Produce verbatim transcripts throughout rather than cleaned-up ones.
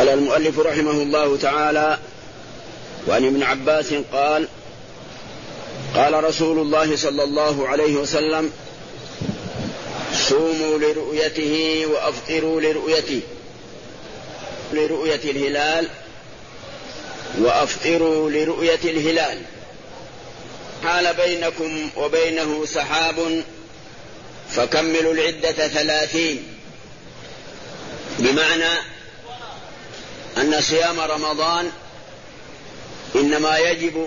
قال المؤلف رحمه الله تعالى: وعن ابن عباس قال: قال رسول الله صلى الله عليه وسلم: صوموا لرؤيته وأفطروا لرؤيته، لرؤية الهلال وأفطروا لرؤية الهلال، حال بينكم وبينه سحاب فكملوا العدة ثلاثين، بمعنى أن صيام رمضان إنما يجب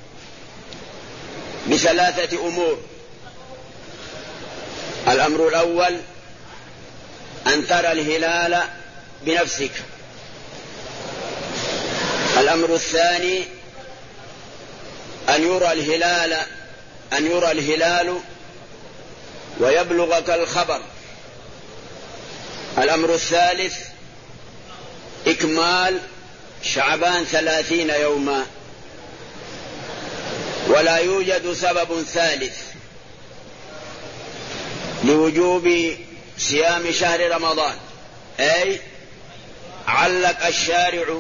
بثلاثة أمور. الأمر الأول أن ترى الهلال بنفسك. الأمر الثاني أن يرى الهلال أن يرى الهلال ويبلغك الخبر. الأمر الثالث إكمال شعبان ثلاثين يوما. ولا يوجد سبب ثالث لوجوب صيام شهر رمضان، أي علق الشارع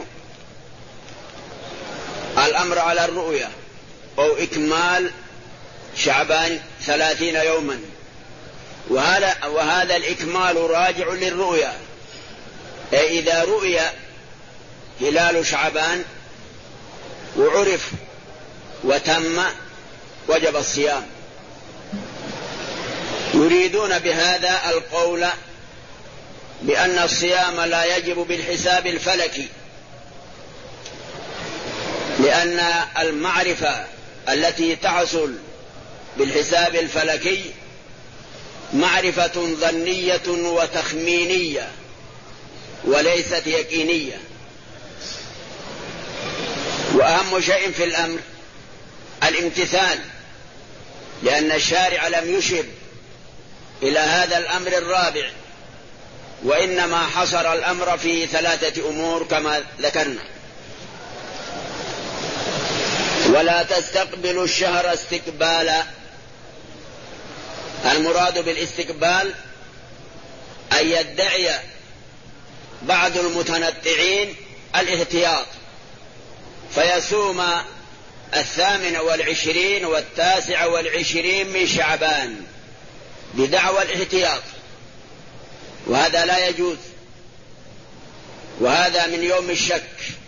الأمر على الرؤية أو إكمال شعبان ثلاثين يوما، وهذا, وهذا الإكمال راجع للرؤية. أي إذا رؤي هلال شعبان وعرف وتم وجب الصيام. يريدون بهذا القول بأن الصيام لا يجب بالحساب الفلكي، لأن المعرفة التي تحصل بالحساب الفلكي معرفة ظنية وتخمينية وليست يقينية. وأهم شيء في الأمر الامتثال، لأن الشارع لم يشر إلى هذا الأمر الرابع، وإنما حصر الأمر في ثلاثة أمور كما ذكرنا. ولا تستقبلوا الشهر استقبالا. المراد بالاستقبال أن يدعي بعض المتنطعين الاحتياط فيصوم الثامن والعشرين والتاسع والعشرين من شعبان بدعوى الاحتياط، وهذا لا يجوز، وهذا من يوم الشك.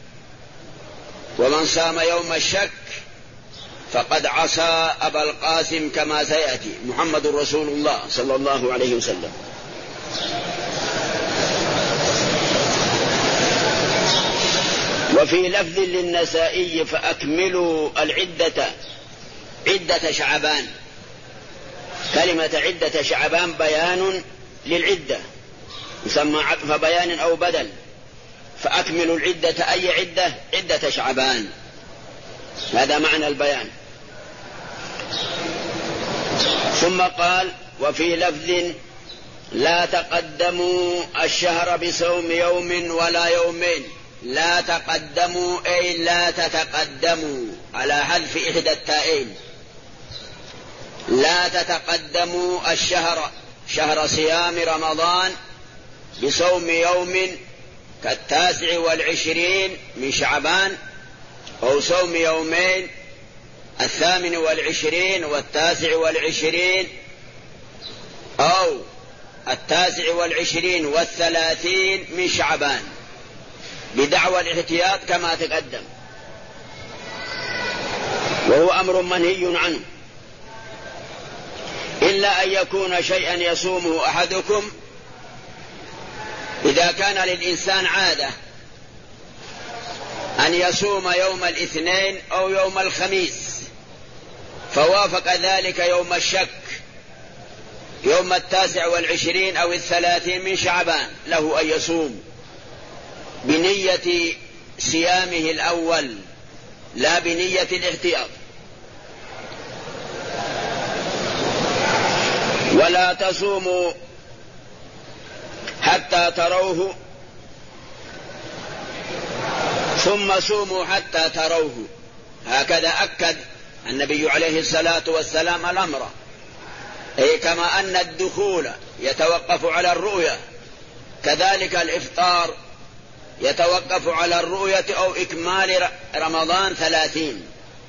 ومن صام يوم الشك فقد عصى أبا القاسم كما سيأتي، محمد رسول الله صلى الله عليه وسلم. وفي لفظ للنسائي: فأكملوا العدة عدة شعبان. كلمة عدة شعبان بيان للعدة، يسمى عطف بيان أو بدل. فأكملوا العدة أي عدة؟ عدة شعبان، هذا معنى البيان. ثم قال: وفي لفظ: لا تقدموا الشهر بصوم يوم ولا يومين. لا تقدموا أي لا تتقدموا، على حذف إحدى التائين. لا تتقدموا الشهر، شهر صيام رمضان، بصوم يوم كالتاسع والعشرين من شعبان، أو صوم يومين الثامن والعشرين والتاسع والعشرين، أو التاسع والعشرين والثلاثين من شعبان بدعوى الاحتياط كما تقدم. وهو أمر منهي عنه، إلا أن يكون شيئا يصومه أحدكم. إذا كان للإنسان عادة أن يصوم يوم الاثنين أو يوم الخميس، فوافق ذلك يوم الشك يوم التاسع والعشرين أو الثلاثين من شعبان، له أن يصوم بنية صيامه الأول لا بنية الاحتياط. ولا تصوموا حتى تروه ثم صوموا حتى تروه. هكذا أكد النبي عليه الصلاة والسلام الأمر، أي كما أن الدخول يتوقف على الرؤية كذلك الإفطار يتوقف على الرؤية أو إكمال رمضان ثلاثين.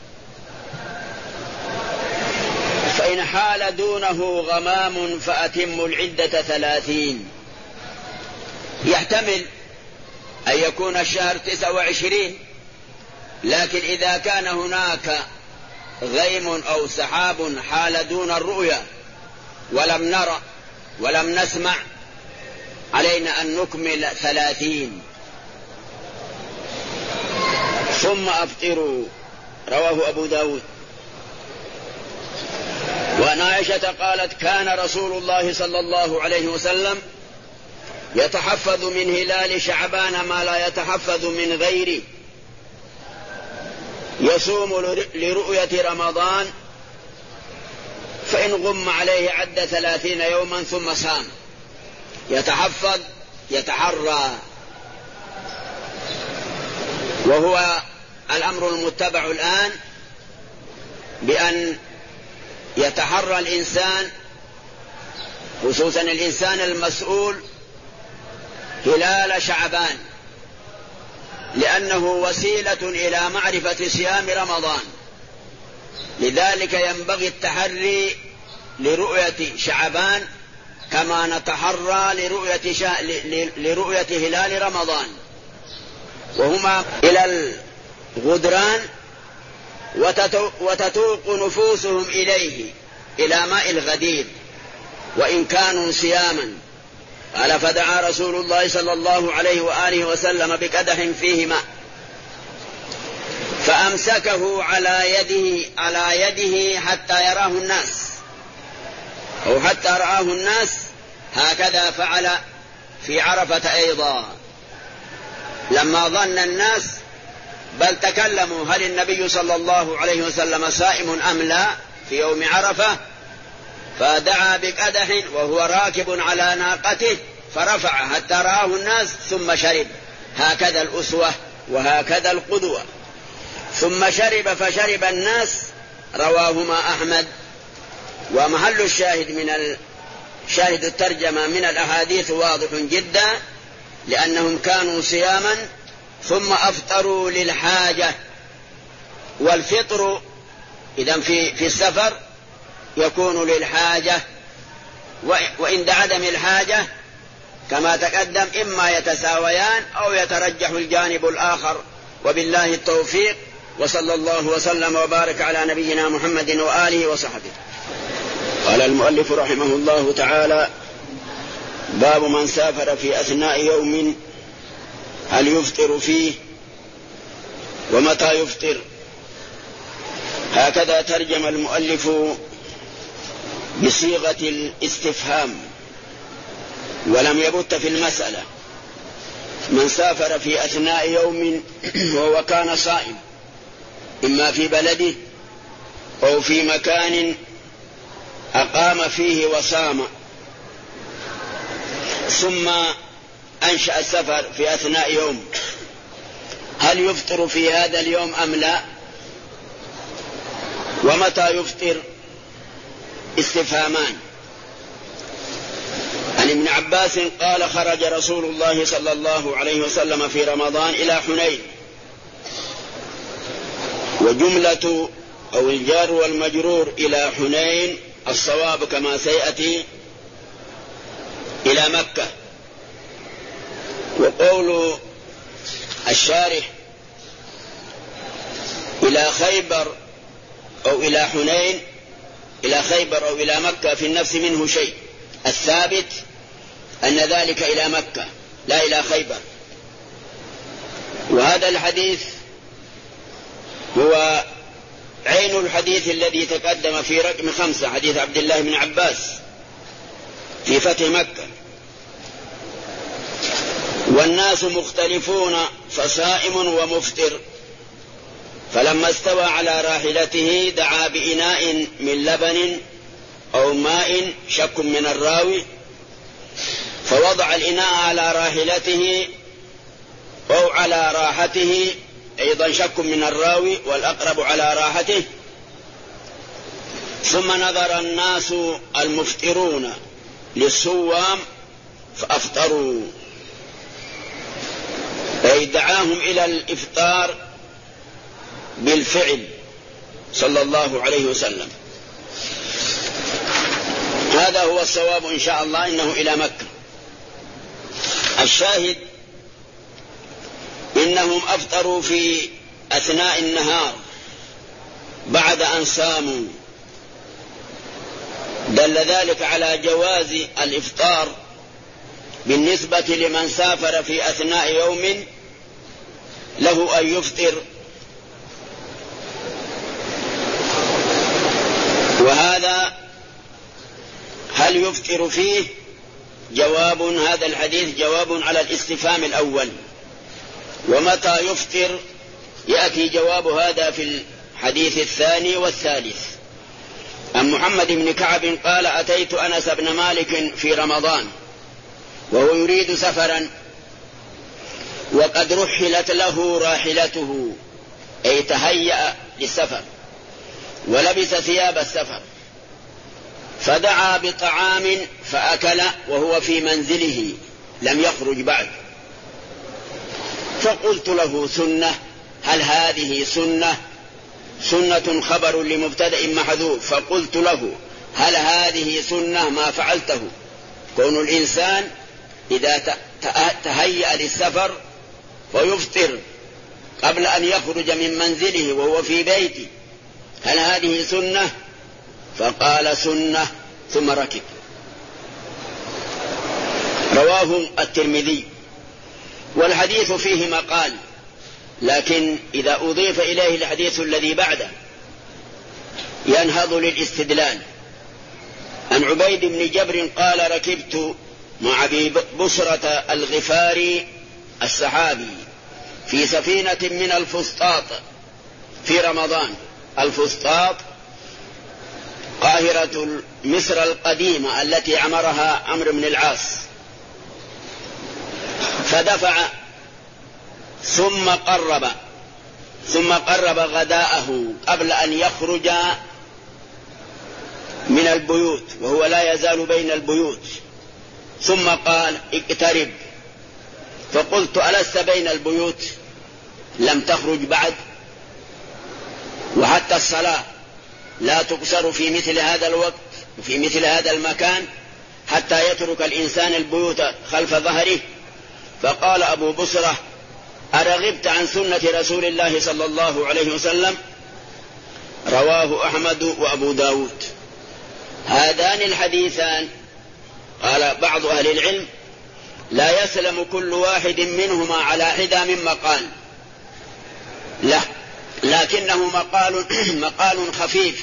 فإن حال دونه غمام فأتم العدة ثلاثين. يحتمل أن يكون الشهر تسعة وعشرين، لكن إذا كان هناك غيم أو سحاب حال دون الرؤية ولم نرى ولم نسمع، علينا أن نكمل ثلاثين. ثم أفطروا، رواه أبو داود. وعن عائشة قالت: كان رسول الله صلى الله عليه وسلم يتحفظ من هلال شعبان ما لا يتحفظ من غيره، يصوم لرؤية رمضان، فإن غم عليه عد ثلاثين يوما ثم صام. يتحفظ يتحرى، وهو الأمر المتبع الآن بأن يتحرى الإنسان، خصوصا الإنسان المسؤول، هلال شعبان، لأنه وسيلة إلى معرفة صيام رمضان. لذلك ينبغي التحري لرؤية شعبان كما نتحرى لرؤية, شا... لرؤية هلال رمضان، وهما إلى الغدران وتتوق نفوسهم إليه إلى ماء الغدير وإن كانوا صياما. قال: فدعا رسول الله صلى الله عليه وآله وسلم بقدح فيه ماء فأمسكه على يده على يده حتى يراه الناس، أو حتى رآه الناس. هكذا فعل في عرفة أيضا، لما ظن الناس، بل تكلموا: هل النبي صلى الله عليه وسلم صائم أم لا في يوم عرفة؟ فدعا بقدح وهو راكب على ناقته فرفع حتى رآه الناس ثم شرب. هكذا الأسوة وهكذا القدوة. ثم شرب فشرب الناس، رواهما أحمد. ومحل الشاهد من شاهد الترجمة من الأحاديث واضح جدا، لأنهم كانوا صياما ثم أفطروا للحاجة. والفطر إذن في, في السفر يكون للحاجة، وعند عدم الحاجة كما تقدم إما يتساويان أو يترجح الجانب الآخر. وبالله التوفيق، وصلى الله وسلم وبارك على نبينا محمد وآله وصحبه. قال المؤلف رحمه الله تعالى: باب من سافر في أثناء يوم هل يفطر فيه ومتى يفطر. هكذا ترجم المؤلف بصيغة الاستفهام ولم يبت في المسألة. من سافر في أثناء يوم وهو كان صائم، إما في بلده أو في مكان أقام فيه وصام، ثم أنشأ السفر في أثناء يوم، هل يفطر في هذا اليوم أم لا؟ ومتى يفطر؟ استفهامان. عن ابن عباس قال: خرج رسول الله صلى الله عليه وسلم في رمضان إلى حنين. وجملة أو الجار والمجرور إلى حنين الصواب كما سيأتي إلى مكة. وقول الشارح إلى خيبر أو إلى حنين، إلى خيبر أو إلى مكة في النفس منه شيء. الثابت أن ذلك إلى مكة لا إلى خيبر. وهذا الحديث هو عين الحديث الذي تقدم في رقم خمسة، حديث عبد الله بن عباس في فتح مكة. والناس مختلفون فصائم ومفطر. فلما استوى على راحلته دعا بإناء من لبن أو ماء، شك من الراوي، فوضع الإناء على راحلته أو على راحته، أيضا شك من الراوي والأقرب على راحته. ثم نظر الناس المفطرون للصوام فأفطروا. أي دعاهم إلى الإفطار بالفعل صلى الله عليه وسلم. هذا هو الصواب إن شاء الله، إنه إلى مكة. الشاهد إنهم أفطروا في أثناء النهار بعد أن صاموا، دل ذلك على جواز الإفطار بالنسبة لمن سافر في أثناء يوم له أن يفطر، وهذا هل يفطر فيه؟ جواب هذا الحديث جواب على الاستفهام الأول، ومتى يفطر يأتي جواب هذا في الحديث الثاني والثالث. عن محمد بن كعب قال: أتيت أنس بن مالك في رمضان وهو يريد سفرا، وقد رحلت له راحلته، أي تهيأ للسفر ولبس ثياب السفر، فدعا بطعام فأكل وهو في منزله لم يخرج بعد، فقلت له: سنة؟ هل هذه سنة؟ سنة خبر لمبتدأ محذوف، فقلت له: هل هذه سنة ما فعلته؟ كون الإنسان إذا تهيأ للسفر ويفطر قبل أن يخرج من منزله وهو في بيته، هل هذه سنة؟ فقال: سنة، ثم ركب. رواه الترمذي. والحديث فيه مقال، لكن إذا أضيف إليه الحديث الذي بعده ينهض للاستدلال. عن عبيد بن جبر قال: ركبت مع أبي بصرة الغفاري السحابي في سفينة من الفسطاط في رمضان. الفسطاط قاهرة مصر القديمة التي عمرها عمرو بن العاص، فدفع ثم قرب ثم قرب غداءه قبل أن يخرج من البيوت، وهو لا يزال بين البيوت، ثم قال: اقترب. فقلت: ألست بين البيوت؟ لم تخرج بعد؟ وحتى الصلاة لا تقصر في مثل هذا الوقت وفي مثل هذا المكان حتى يترك الإنسان البيوت خلف ظهره. فقال أبو بصرة: أرغبت عن سنة رسول الله صلى الله عليه وسلم؟ رواه أحمد وأبو داود. هذان الحديثان قال بعض أهل العلم لا يسلم كل واحد منهما على حدة من مقال، لا، لكنه مقال مقال خفيف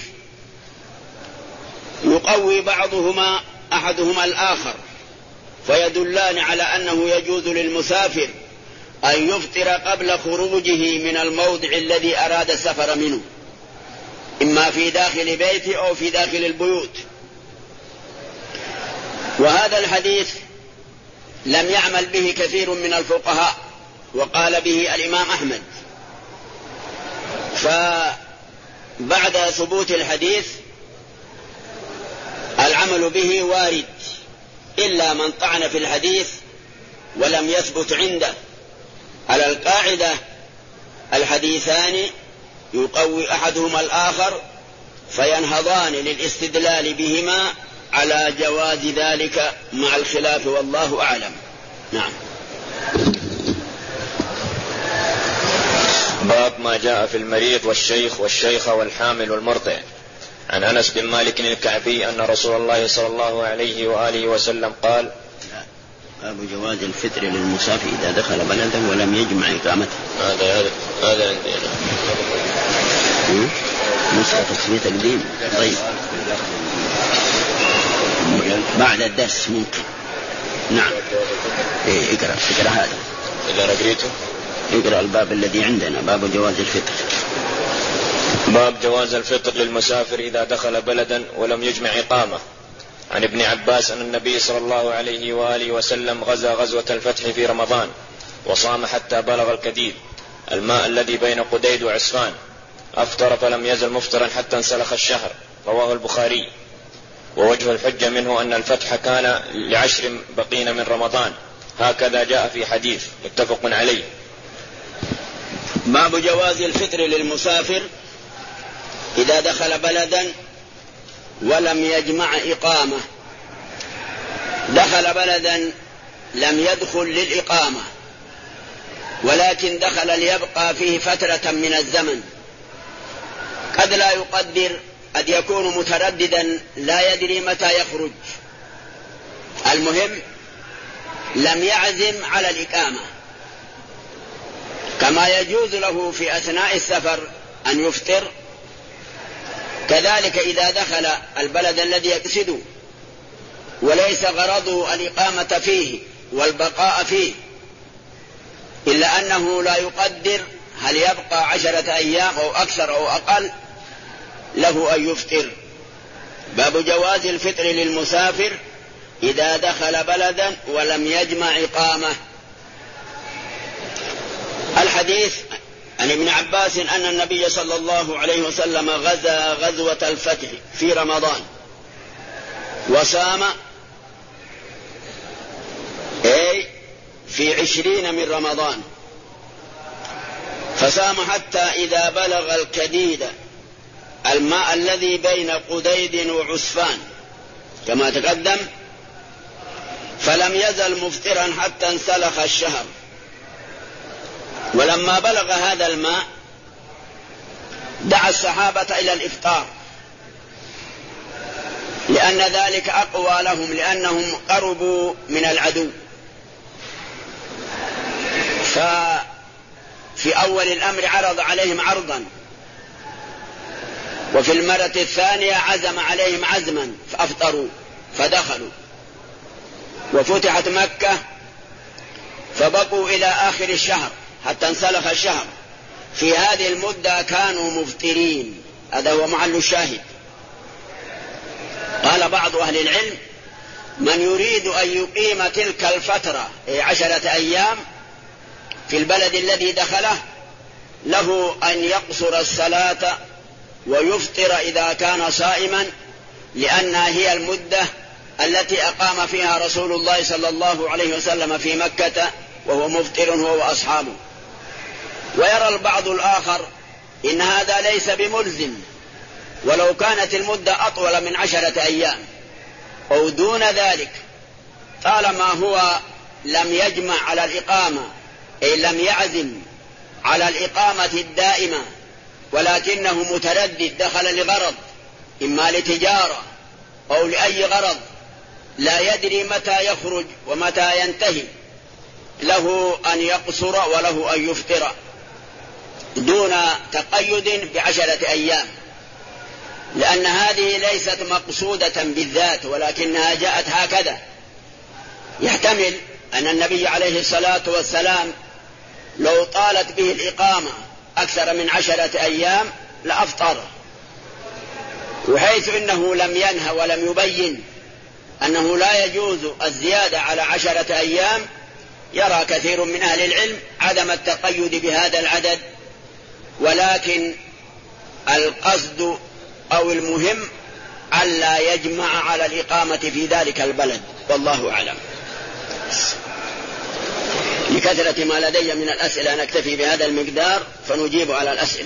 يقوي بعضهما أحدهما الآخر، فيدلان على أنه يجوز للمسافر أن يفطر قبل خروجه من الموضع الذي أراد السفر منه، إما في داخل بيته أو في داخل البيوت. وهذا الحديث لم يعمل به كثير من الفقهاء، وقال به الإمام أحمد، فبعد ثبوت الحديث العمل به وارد، إلا من طعن في الحديث ولم يثبت عنده. على القاعدة الحديثان يقوي أحدهما الآخر، فينهضان للاستدلال بهما على جواز ذلك مع الخلاف، والله أعلم. نعم. باب ما جاء في المريض والشيخ والشيخة والحامل والمرضع. عن أنس بن مالك الكعبي أن رسول الله صلى الله عليه وآله وسلم قال: باب جواز الفطر للمسافر إذا دخل بلدا ولم يجمع إقامته. هذا هذا هذا عندنا نسخة تصميم تقديم. طيب بعد الدرس ممكن. نعم. إيه اقرأ اقرأ هذا إذا رقريته. اقرأ الباب الذي عندنا، باب جواز الفطر. باب جواز الفطر للمسافر إذا دخل بلدا ولم يجمع إقامة. عن ابن عباس أن النبي صلى الله عليه وآله وسلم غزا غزوة الفتح في رمضان، وصام حتى بلغ الكديد، الماء الذي بين قديد وعسفان، أفطر فلم يزل مفطرا حتى انسلخ الشهر. رواه البخاري. ووجه الحجة منه أن الفتح كان لعشر بقين من رمضان، هكذا جاء في حديث متفق عليه. باب جواز الفطر للمسافر إذا دخل بلدا ولم يجمع إقامة. دخل بلدا لم يدخل للإقامة ولكن دخل ليبقى فيه فترة من الزمن، قد لا يقدر، قد يكون مترددا لا يدري متى يخرج، المهم لم يعزم على الإقامة، كما يجوز له في أثناء السفر أن يفطر، كذلك إذا دخل البلد الذي يقصده وليس غرضه الإقامة فيه والبقاء فيه، إلا أنه لا يقدر هل يبقى عشرة أيام أو أكثر أو أقل، له أن يفطر. باب جواز الفطر للمسافر إذا دخل بلدا ولم يجمع إقامة. الحديث عن ابن عباس أن النبي صلى الله عليه وسلم غزا غزوة الفتح في رمضان وصام أي في عشرين من رمضان، فصام حتى إذا بلغ الكديد الماء الذي بين قديد وعسفان كما تقدم، فلم يزل مفطرا حتى انسلخ الشهر. ولما بلغ هذا الماء دعا الصحابة إلى الإفطار، لأن ذلك أقوى لهم، لأنهم قربوا من العدو. ففي أول الأمر عرض عليهم عرضا، وفي المرة الثانية عزم عليهم عزما فأفطروا فدخلوا، وفتحت مكة فبقوا إلى آخر الشهر حتى انسلخ الشهر. في هذه المدة كانوا مفطرين، هذا هو محل الشاهد. قال بعض أهل العلم: من يريد أن يقيم تلك الفترة عشرة أيام في البلد الذي دخله له أن يقصر الصلاة ويفطر إذا كان صائما، لأنها هي المدة التي أقام فيها رسول الله صلى الله عليه وسلم في مكة وهو مفطر هو وأصحابه. ويرى البعض الآخر إن هذا ليس بملزم، ولو كانت المدة أطول من عشرة أيام أو دون ذلك، طالما هو لم يجمع على الإقامة أي لم يعزم على الإقامة الدائمة، ولكنه متردد دخل لغرض إما لتجارة أو لأي غرض لا يدري متى يخرج ومتى ينتهي، له أن يقصر وله أن يفطر دون تقيد بعشرة أيام، لأن هذه ليست مقصودة بالذات ولكنها جاءت هكذا. يحتمل أن النبي عليه الصلاة والسلام لو طالت به الإقامة أكثر من عشرة أيام لأفطر، وحيث إنه لم ينهى ولم يبين أنه لا يجوز الزيادة على عشرة أيام، يرى كثير من أهل العلم عدم التقيد بهذا العدد، ولكن القصد أو المهم ألا يجمع على الإقامة في ذلك البلد، والله أعلم. لكثرة ما لدي من الأسئلة نكتفي بهذا المقدار فنجيب على الأسئلة.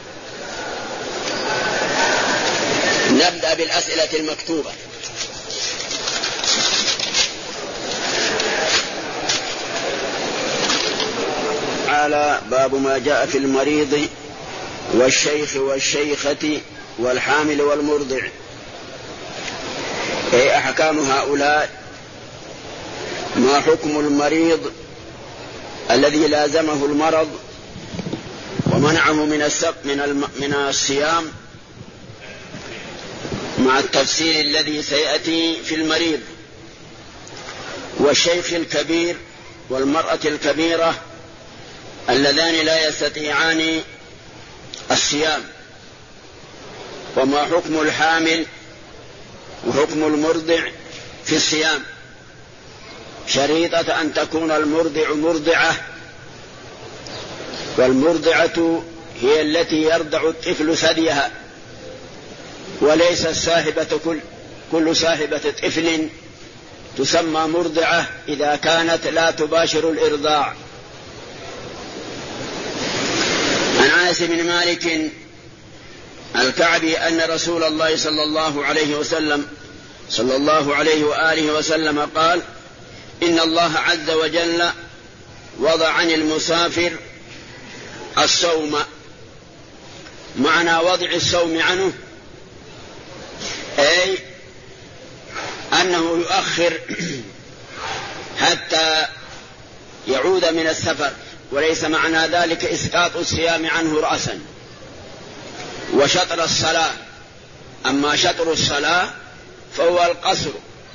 نبدأ بالأسئلة المكتوبة. على باب ما جاء في المريض والشيخ والشيخة والحامل والمرضع، أي أحكام هؤلاء. ما حكم المريض الذي لازمه المرض ومنعه من السق من الم... من الصيام، مع التفسير الذي سيأتي في المريض، والشيخ الكبير والمرأة الكبيرة اللذان لا يستطيعان الصيام، وما حكم الحامل وحكم المرضع في الصيام، شريطة أن تكون المرضع مرضعة، والمرضعة هي التي يرضع الطفل ثديها، وليس الصاحبة كل, كل صاحبة طفل تسمى مرضعة إذا كانت لا تباشر الإرضاع. عن أنس بن مالك الكعبي أن رسول الله صلى الله عليه وسلم صلى الله عليه وآله وسلم قال: إن الله عز وجل وضع عن المسافر الصوم. معنى وضع الصوم عنه أي أنه يؤخر حتى يعود من السفر، وليس معنى ذلك إسقاط الصيام عنه رأسا. وشطر الصلاة، أما شطر الصلاة فهو القصر.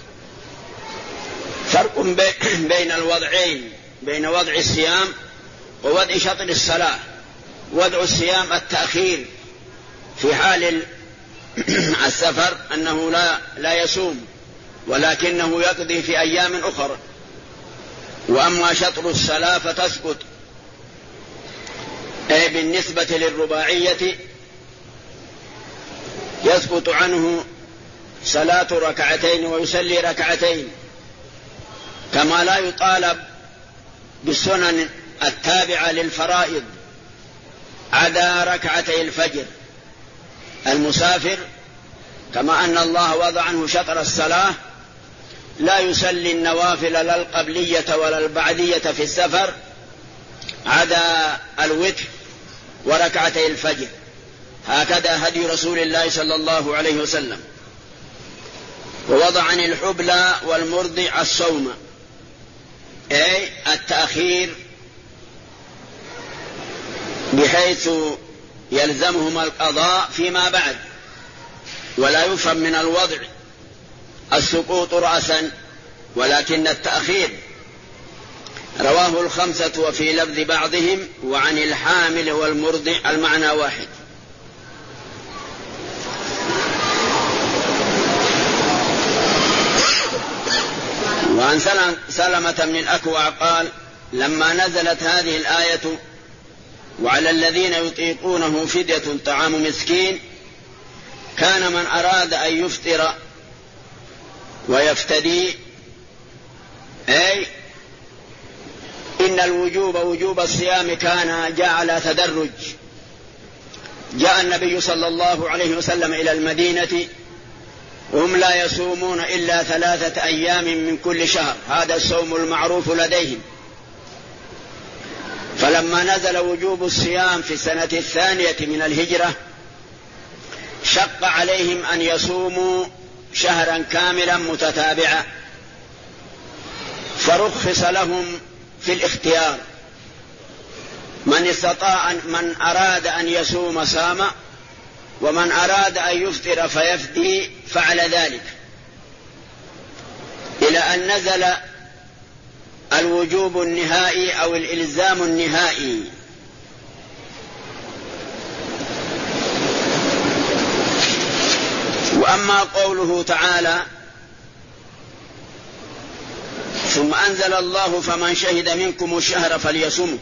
فرق بين الوضعين، بين وضع الصيام ووضع شطر الصلاة. وضع الصيام التأخير في حال السفر، أنه لا, لا يصوم ولكنه يقضي في أيام أخرى. وأما شطر الصلاة فتسقط، أي بالنسبة للرباعية يسقط عنه صلاة ركعتين ويصلي ركعتين، كما لا يطالب بالسنن التابعة للفرائض عدا ركعتي الفجر. المسافر كما أن الله وضع عنه شطر الصلاة لا يصلي النوافل لا القبلية ولا البعدية في السفر عدا الوتر وركعتي الفجر. هكذا هدي رسول الله صلى الله عليه وسلم. ووضع عن الحبلى والمرضع الصوم، أي التأخير بحيث يلزمهما القضاء فيما بعد. ولا يفهم من الوضع السقوط رأسا، ولكن التأخير. رواه الخمسة وفي لفظ بعضهم: وعن الحامل والمرضع المعنى واحد. وعن سلمة بن الأكوع قال: لما نزلت هذه الآية: وعلى الذين يطيقونه فدية طعام مسكين، كان من أراد أن يفطر ويفتدي، أي إن الوجوب وجوب الصيام كان جاء على تدرج. جاء النبي صلى الله عليه وسلم إلى المدينة وهم لا يصومون إلا ثلاثة أيام من كل شهر، هذا الصوم المعروف لديهم. فلما نزل وجوب الصيام في السنة الثانية من الهجرة شق عليهم أن يصوموا شهرا كاملا متتابعا، فرخص لهم في الاختيار. من استطاع من أراد أن يصوم صام، ومن أراد أن يفطر فيفدي فعل ذلك، إلى أن نزل الوجوب النهائي أو الإلزام النهائي. وأما قوله تعالى: ثم أنزل الله فمن شهد منكم الشهر فليصمه،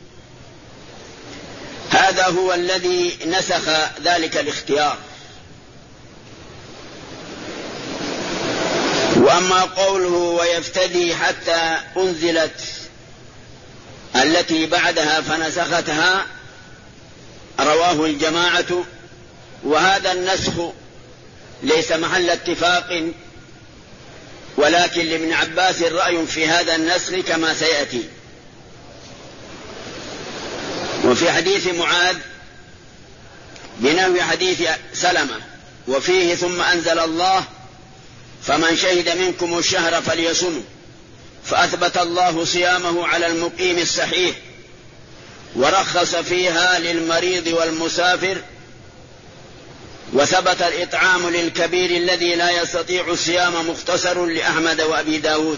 هذا هو الذي نسخ ذلك الاختيار. وأما قوله ويفتدي حتى أنزلت التي بعدها فنسختها، رواه الجماعة، وهذا النسخ ليس محل اتفاق، ولكن لابن عباس رأي في هذا النسخ كما سيأتي. وفي حديث معاذ بنحو حديث سلمة وفيه: ثم أنزل الله فمن شهد منكم الشهر فليصمه، فأثبت الله صيامه على المقيم الصحيح، ورخص فيها للمريض والمسافر، وثبت الإطعام للكبير الذي لا يستطيع الصيام، مختصر لأحمد وأبي داود.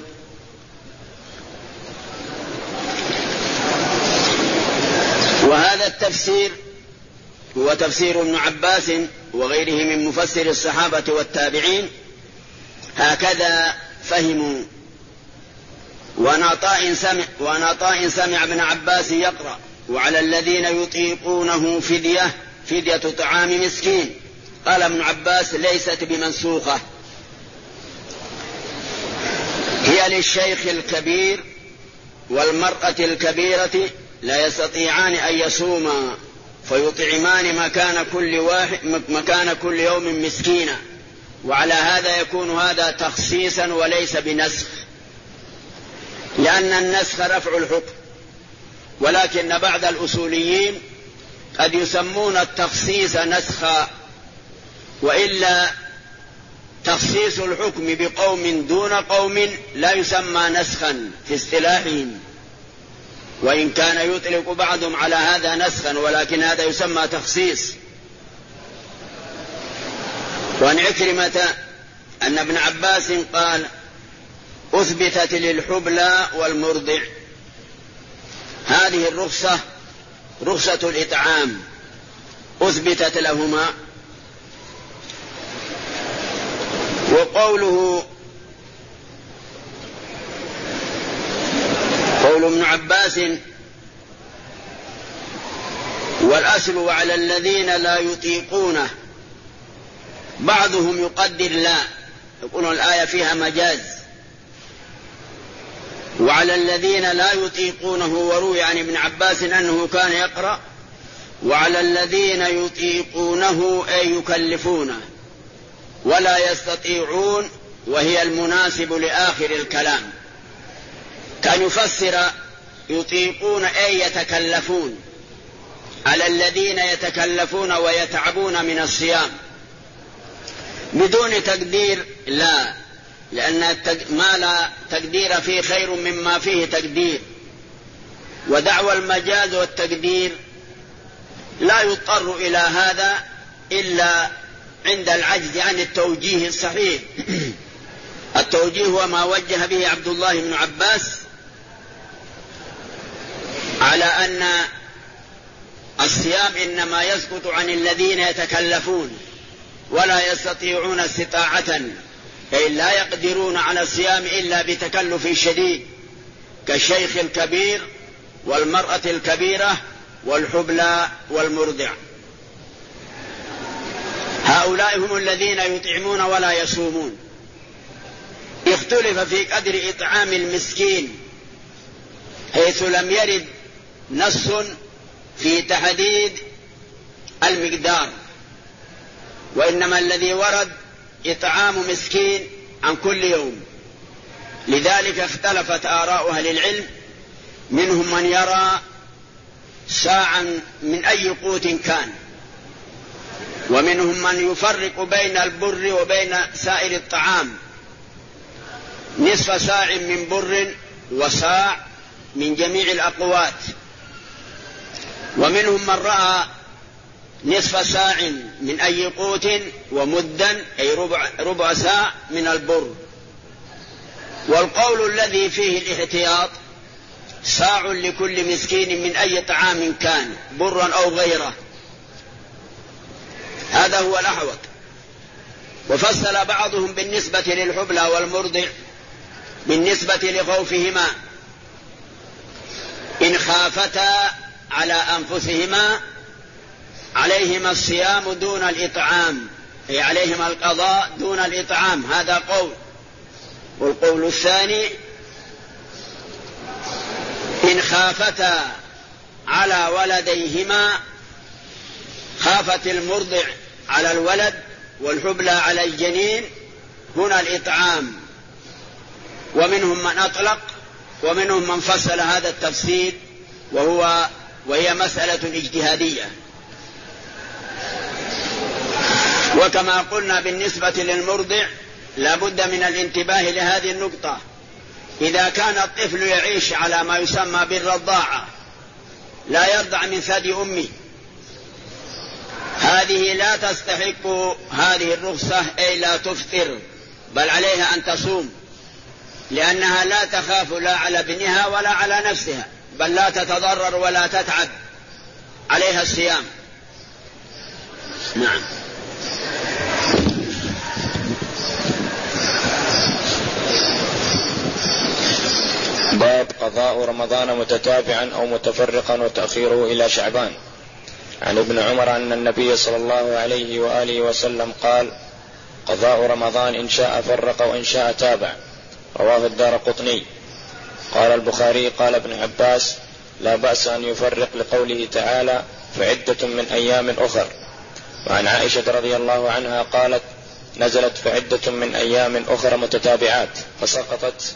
وهذا التفسير هو تفسير ابن عباس وغيره من مفسر الصحابة والتابعين، هكذا فهموا. ونعطاء سمع, ونعطاء سمع ابن عباس يقرأ: وعلى الذين يطيقونه فدية فدية طعام مسكين. قال ابن عباس: ليست بمنسوخة، هي للشيخ الكبير والمرأة الكبيرة لا يستطيعان أن يصوما فيطعمان مكان كل, واحد مكان كل يوم مسكينا. وعلى هذا يكون هذا تخصيصا وليس بنسخ، لأن النسخ رفع الحكم، ولكن بعض الأصوليين قد يسمون التخصيص نسخا، وإلا تخصيص الحكم بقوم دون قوم لا يسمى نسخا في اصطلاحهم، وإن كان يطلق بعضهم على هذا نسخا، ولكن هذا يسمى تخصيص. وعن عكرمة أن ابن عباس قال: أثبتت للحبلى والمرضع هذه الرخصة، رخصة الإطعام، أثبتت لهما. وقوله قول ابن عباس: والأصل وعلى الذين لا يطيقونه، بعضهم يقدر لا، يقولون الآية فيها مجاز، وعلى الذين لا يطيقونه، وروي عن ابن عباس أنه كان يقرأ: وعلى الذين يطيقونه أي يكلفونه ولا يستطيعون، وهي المناسب لآخر الكلام. كان يفسر يطيقون أي يتكلفون، على الذين يتكلفون ويتعبون من الصيام، بدون تقدير لا، لأن ما لا تقدير فيه خير مما فيه تقدير. ودعوى المجاز والتقدير لا يضطر إلى هذا إلا عند العجز عن التوجيه الصحيح. التوجيه هو ما وجه به عبد الله بن عباس على أن الصيام إنما يسقط عن الذين يتكلفون ولا يستطيعون استطاعة، أي لا يقدرون على الصيام إلا بتكلف شديد، كالشيخ الكبير والمرأة الكبيرة والحبلى والمرضع. هؤلاء هم الذين يطعمون ولا يصومون. اختلف في قدر إطعام المسكين، حيث لم يرد نص في تحديد المقدار، وإنما الذي ورد إطعام مسكين عن كل يوم. لذلك اختلفت آراء أهل العلم، منهم من يرى ساعا من أي قوت كان، ومنهم من يفرق بين البر وبين سائر الطعام، نصف ساع من بر وساع من جميع الأقوات. ومنهم من رأى نصف ساع من أي قوت ومدا، أي ربع, ربع ساع من البر. والقول الذي فيه الاحتياط ساع لكل مسكين من أي طعام كان، برا أو غيره، هذا هو الأحوط. وفصل بعضهم بالنسبة للحبلى والمرضع بالنسبة لخوفهما، إن خافتا على أنفسهما عليهما الصيام دون الإطعام، أي عليهما القضاء دون الإطعام، هذا قول. والقول الثاني: إن خافتا على ولديهما، خافت المرضع على الولد والحبلى على الجنين، هنا الإطعام. ومنهم من أطلق ومنهم من فصل هذا التفسير، وهو وهي مسألة اجتهادية. وكما قلنا بالنسبة للمرضع لا بد من الانتباه لهذه النقطة. إذا كان الطفل يعيش على ما يسمى بالرضاعة، لا يرضع من ثدي أمه، هذه لا تستحق هذه الرخصة، أي لا تفطر، بل عليها أن تصوم، لأنها لا تخاف لا على ابنها ولا على نفسها، بل لا تتضرر ولا تتعب، عليها الصيام. نعم. باب قضاء رمضان متتابعا أو متفرقا وتأخيره إلى شعبان. عن ابن عمر أن النبي صلى الله عليه وآله وسلم قال: قضاء رمضان إن شاء فرق وإن شاء تابع. رواه الدارقطني. قال البخاري: قال ابن عباس: لا بأس أن يفرق، لقوله تعالى: فعدة من أيام أخر. وعن عائشة رضي الله عنها قالت نزلت فعدة من أيام أخرى متتابعات فسقطت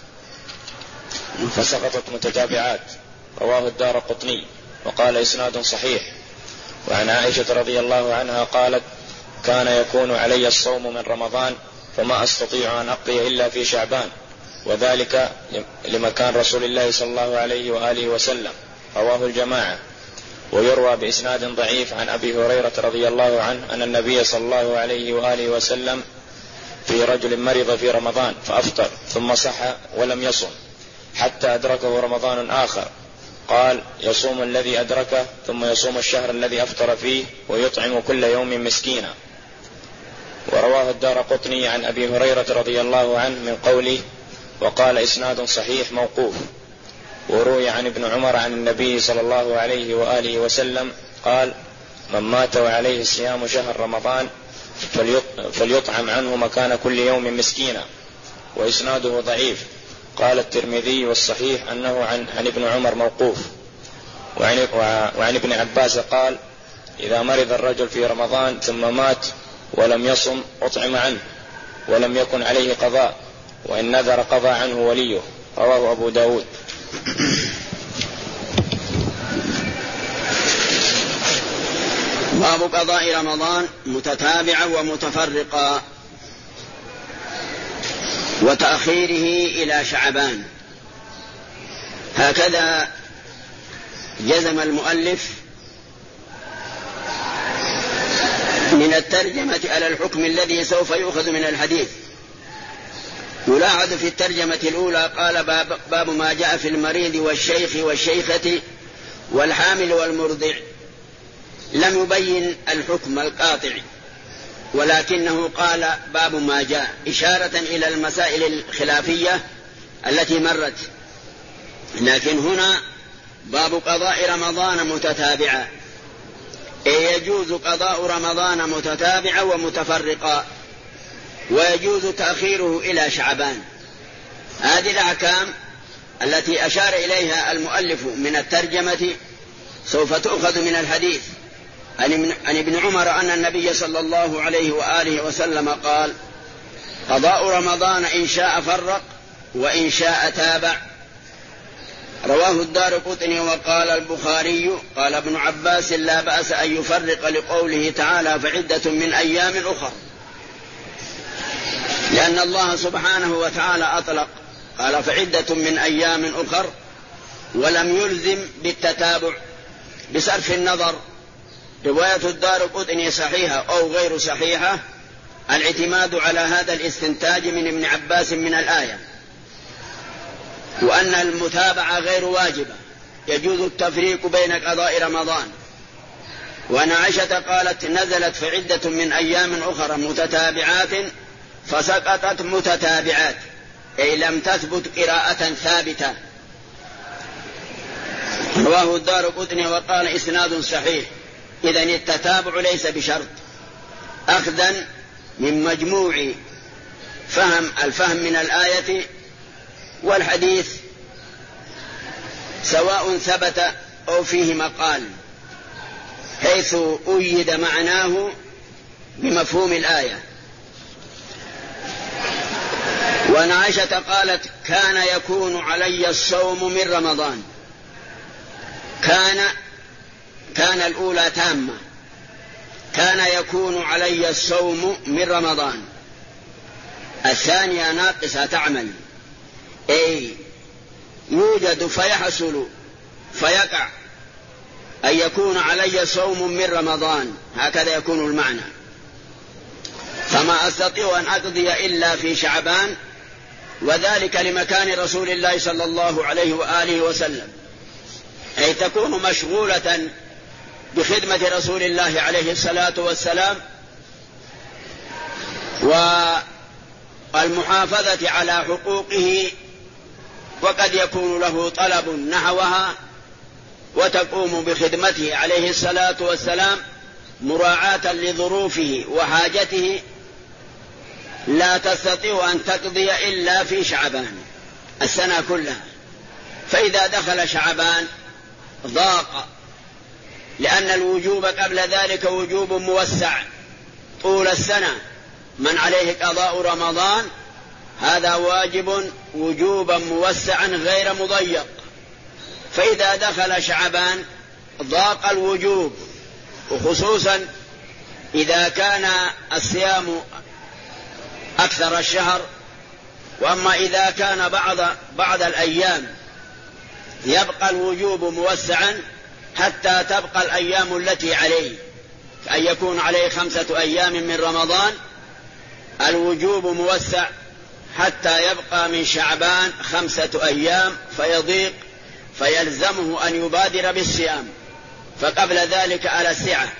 فسقطت متتابعات. رواه الدارقطني وقال إسناد صحيح. وعن عائشة رضي الله عنها قالت كان يكون علي الصوم من رمضان فما أستطيع أن أقضي إلا في شعبان، وذلك لمكان رسول الله صلى الله عليه وآله وسلم. رواه الجماعة. ويروى بإسناد ضعيف عن أبي هريرة رضي الله عنه أن النبي صلى الله عليه وآله وسلم في رجل مرض في رمضان فأفطر ثم صح ولم يصم حتى أدركه رمضان آخر، قال يصوم الذي أدركه ثم يصوم الشهر الذي أفطر فيه ويطعم كل يوم مسكينا. ورواه الدارقطني عن أبي هريرة رضي الله عنه من قوله وقال إسناد صحيح موقوف. وروي عن ابن عمر عن النبي صلى الله عليه وآله وسلم قال من مات وعليه صيام شهر رمضان فليطعم عنه مكان كل يوم مسكينا. وإسناده ضعيف. قال الترمذي والصحيح أنه عن, عن ابن عمر موقوف. وعن, وعن ابن عباس قال إذا مرض الرجل في رمضان ثم مات ولم يصم أطعم عنه ولم يكن عليه قضاء، وإن نذر قضى عنه وليه. رواه أبو داود. باب قضاء رمضان متتابعا ومتفرقا وتأخيره إلى شعبان. هكذا جزم المؤلف من الترجمة على الحكم الذي سوف يؤخذ من الحديث. يلاحظ في الترجمة الأولى قال باب, باب ما جاء في المريض والشيخ والشيخة والحامل والمرضع، لم يبين الحكم القاطع، ولكنه قال باب ما جاء إشارة إلى المسائل الخلافية التي مرت. لكن هنا باب قضاء رمضان متتابعا، أي يجوز قضاء رمضان متتابعا ومتفرقا، ويجوز تأخيره إلى شعبان. هذه الأحكام التي أشار إليها المؤلف من الترجمة سوف تؤخذ من الحديث عن ابن عمر أن النبي صلى الله عليه وآله وسلم قال قضاء رمضان إن شاء فرق وإن شاء تابع. رواه الدارقطني. وقال البخاري قال ابن عباس لا بأس أن يفرق لقوله تعالى فعدة من أيام أخر، لأن الله سبحانه وتعالى أطلق قال فعدة من أيام أخر ولم يلزم بالتتابع بصرف النظر رواية الدارقطني صحيحة أو غير صحيحة. الاعتماد على هذا الاستنتاج من ابن عباس من الآية، وأن المتابعة غير واجبة، يجوز التفريق بين قضاء رمضان. وأن عائشة قالت نزلت فعدة من أيام أخرى متتابعات فسقطت متتابعات، أي لم تثبت قراءة ثابتة. رواه الدارقطني وقال إسناد صحيح. إذن التتابع ليس بشرط، أخذا من مجموع فهم الفهم من الآية والحديث، سواء ثبت أو فيه مقال، حيث أيد معناه بمفهوم الآية. وأن عائشة قالت كان يكون علي الصوم من رمضان. كان كان الأولى تامة، كان يكون علي الصوم من رمضان. الثانية ناقصة تعمل، أي يوجد فيحصل فيقع أن يكون علي صوم من رمضان، هكذا يكون المعنى. فما أستطيع أن أقضي إلا في شعبان، وذلك لمكان رسول الله صلى الله عليه وآله وسلم، أي تكون مشغولة بخدمة رسول الله عليه الصلاة والسلام والمحافظة على حقوقه، وقد يكون له طلب نحوها، وتقوم بخدمته عليه الصلاة والسلام مراعاة لظروفه وحاجته، لا تستطيع أن تقضي إلا في شعبان السنة كلها. فإذا دخل شعبان ضاق لأن الوجوب قبل ذلك وجوب موسع طول السنة. من عليه قضاء رمضان هذا واجب وجوبا موسعا غير مضيق، فإذا دخل شعبان ضاق الوجوب، وخصوصا إذا كان الصيام أكثر الشهر. وأما إذا كان بعض بعض الأيام يبقى الوجوب موسعا حتى تبقى الأيام التي عليه، كأن يكون عليه خمسة أيام من رمضان، الوجوب موسع حتى يبقى من شعبان خمسة أيام فيضيق فيلزمه أن يبادر بالصيام، فقبل ذلك على السعة.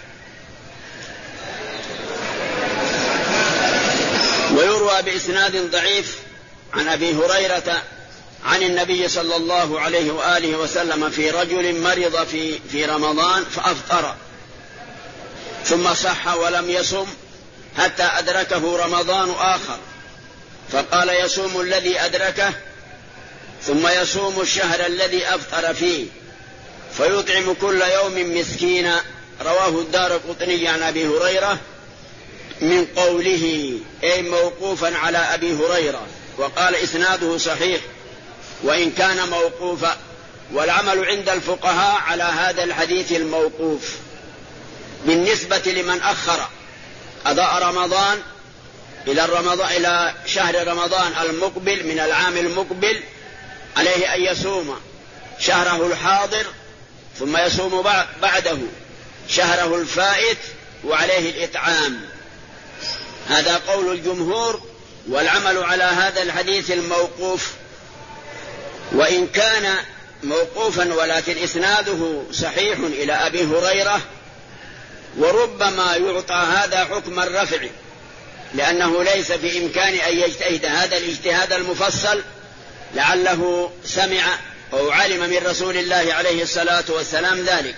ويروى بإسناد ضعيف عن أبي هريرة عن النبي صلى الله عليه وآله وسلم في رجل مرض في, في رمضان فأفطر ثم صح ولم يصم حتى أدركه رمضان آخر، فقال يصوم الذي أدركه ثم يصوم الشهر الذي أفطر فيه فيطعم كل يوم مسكينا. رواه الدارقطني عن أبي هريرة من قوله أي موقوفا على أبي هريرة، وقال إسناده صحيح وإن كان موقوفا، والعمل عند الفقهاء على هذا الحديث الموقوف. بالنسبة لمن أخر قضاء رمضان إلى رمضان إلى شهر رمضان المقبل من العام المقبل، عليه أن يصوم شهره الحاضر ثم يصوم بعده شهره الفائت وعليه الإطعام. هذا قول الجمهور، والعمل على هذا الحديث الموقوف، وإن كان موقوفا ولكن إسناده صحيح إلى أبي هريرة، وربما يعطى هذا حكم الرفع، لأنه ليس في إمكان أن يجتهد هذا الاجتهاد المفصل، لعله سمع أو علم من رسول الله عليه الصلاة والسلام ذلك.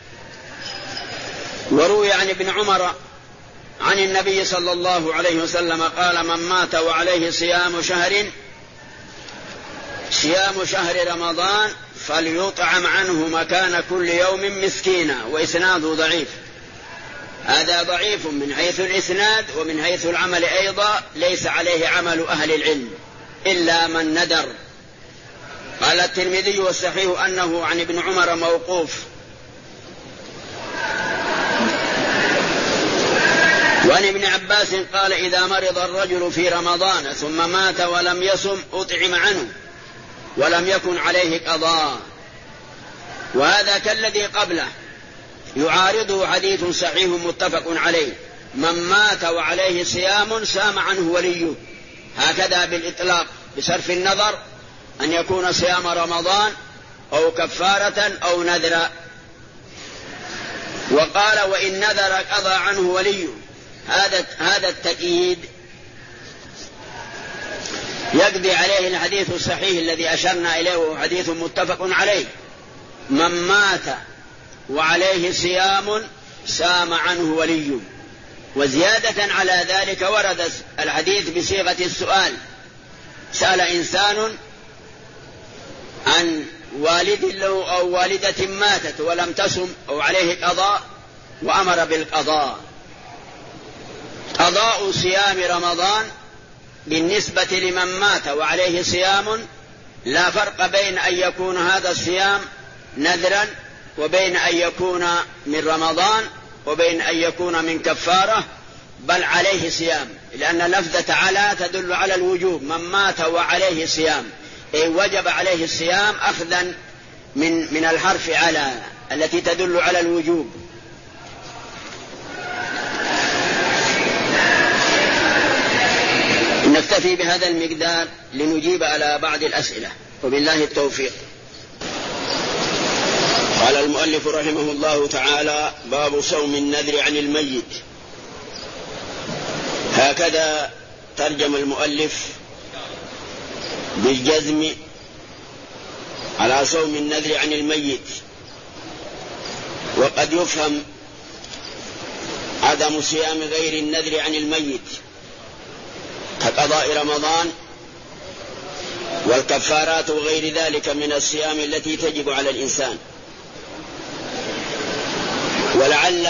وروي عن ابن عمر عن النبي صلى الله عليه وسلم قال من مات وعليه صيام شهر صيام شهر رمضان فليطعم عنه مكان كل يوم مسكينا. وإسناده ضعيف، هذا ضعيف من حيث الإسناد، ومن حيث العمل أيضا ليس عليه عمل أهل العلم إلا من ندر. قال الترمذي والصحيح أنه عن ابن عمر موقوف. وعن ابن عباس قال إذا مرض الرجل في رمضان ثم مات ولم يصم أطعم عنه ولم يكن عليه قضاء. وهذا كالذي قبله يعارضه حديث صحيح متفق عليه من مات وعليه صيام سام عنه وليه، هكذا بالإطلاق بصرف النظر أن يكون صيام رمضان أو كفارة أو نذرا. وقال وإن نذر قضى عنه وليه. هذا هذا التأكيد يقضي عليه الحديث الصحيح الذي أشرنا إليه وهو حديث متفق عليه من مات وعليه صيام سام عنه وليه. وزيادة على ذلك ورد الحديث بصيغة السؤال، سأل إنسان عن والد له أو والدة ماتت ولم تصم أو عليه قضاء وأمر بالقضاء. قضاء صيام رمضان بالنسبة لمن مات وعليه صيام لا فرق بين أن يكون هذا الصيام نذرا وبين أن يكون من رمضان وبين أن يكون من كفارة، بل عليه صيام، لأن لفظة على تدل على الوجوب. من مات وعليه صيام أي وجب عليه الصيام أخذا من من الحرف على التي تدل على الوجوب. نكتفي بهذا المقدار لنجيب على بعض الأسئلة، وبالله التوفيق. قال المؤلف رحمه الله تعالى باب صوم النذر عن الميت. هكذا ترجم المؤلف بالجزم على صوم النذر عن الميت. وقد يفهم عدم صيام غير النذر عن الميت كقضاء رمضان والكفارات وغير ذلك من الصيام التي تجب على الإنسان. ولعل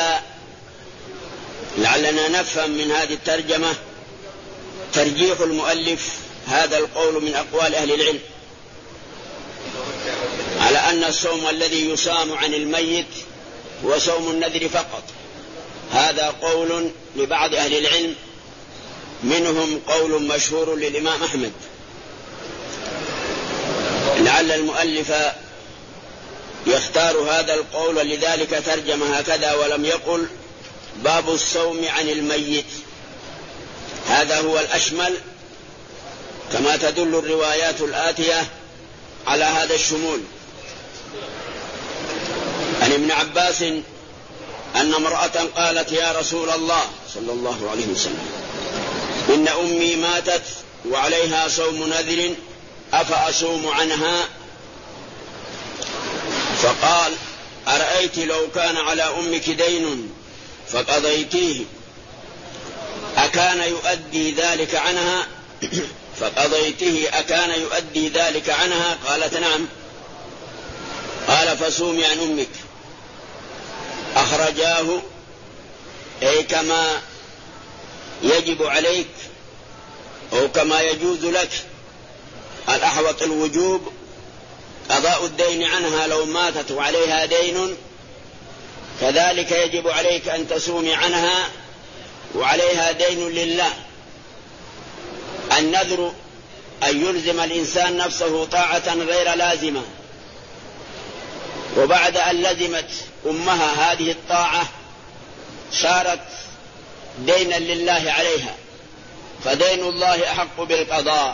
لعلنا نفهم من هذه الترجمة ترجيح المؤلف هذا القول من أقوال أهل العلم على أن الصوم الذي يصام عن الميت هو صوم النذر فقط. هذا قول لبعض أهل العلم، منهم قول مشهور للإمام أحمد. لعل المؤلف يختار هذا القول، لذلك ترجم هكذا ولم يقل باب الصوم عن الميت. هذا هو الأشمل، كما تدل الروايات الآتية على هذا الشمول. عن ابن عباس أن امرأة قالت: يا رسول الله صلى الله عليه وسلم، إن أمي ماتت وعليها صوم نذر، أفأصوم عنها؟ فقال: أرأيت لو كان على أمك دين فقضيتيه أكان يؤدي ذلك عنها؟ فقضيته أكان يؤدي ذلك عنها؟ قالت: نعم. قال: فصومي عن أمك. أخرجاه، أي كما يجب عليك أو كما يجوز لك الأحوط الوجوب قضاء الدين عنها لو ماتت وعليها دين، كذلك يجب عليك أن تصومي عنها وعليها دين لله. النذر أن يلزم الإنسان نفسه طاعة غير لازمة، وبعد أن لزمت أمها هذه الطاعة صارت دينا لله عليها، فدين الله أحق بالقضاء.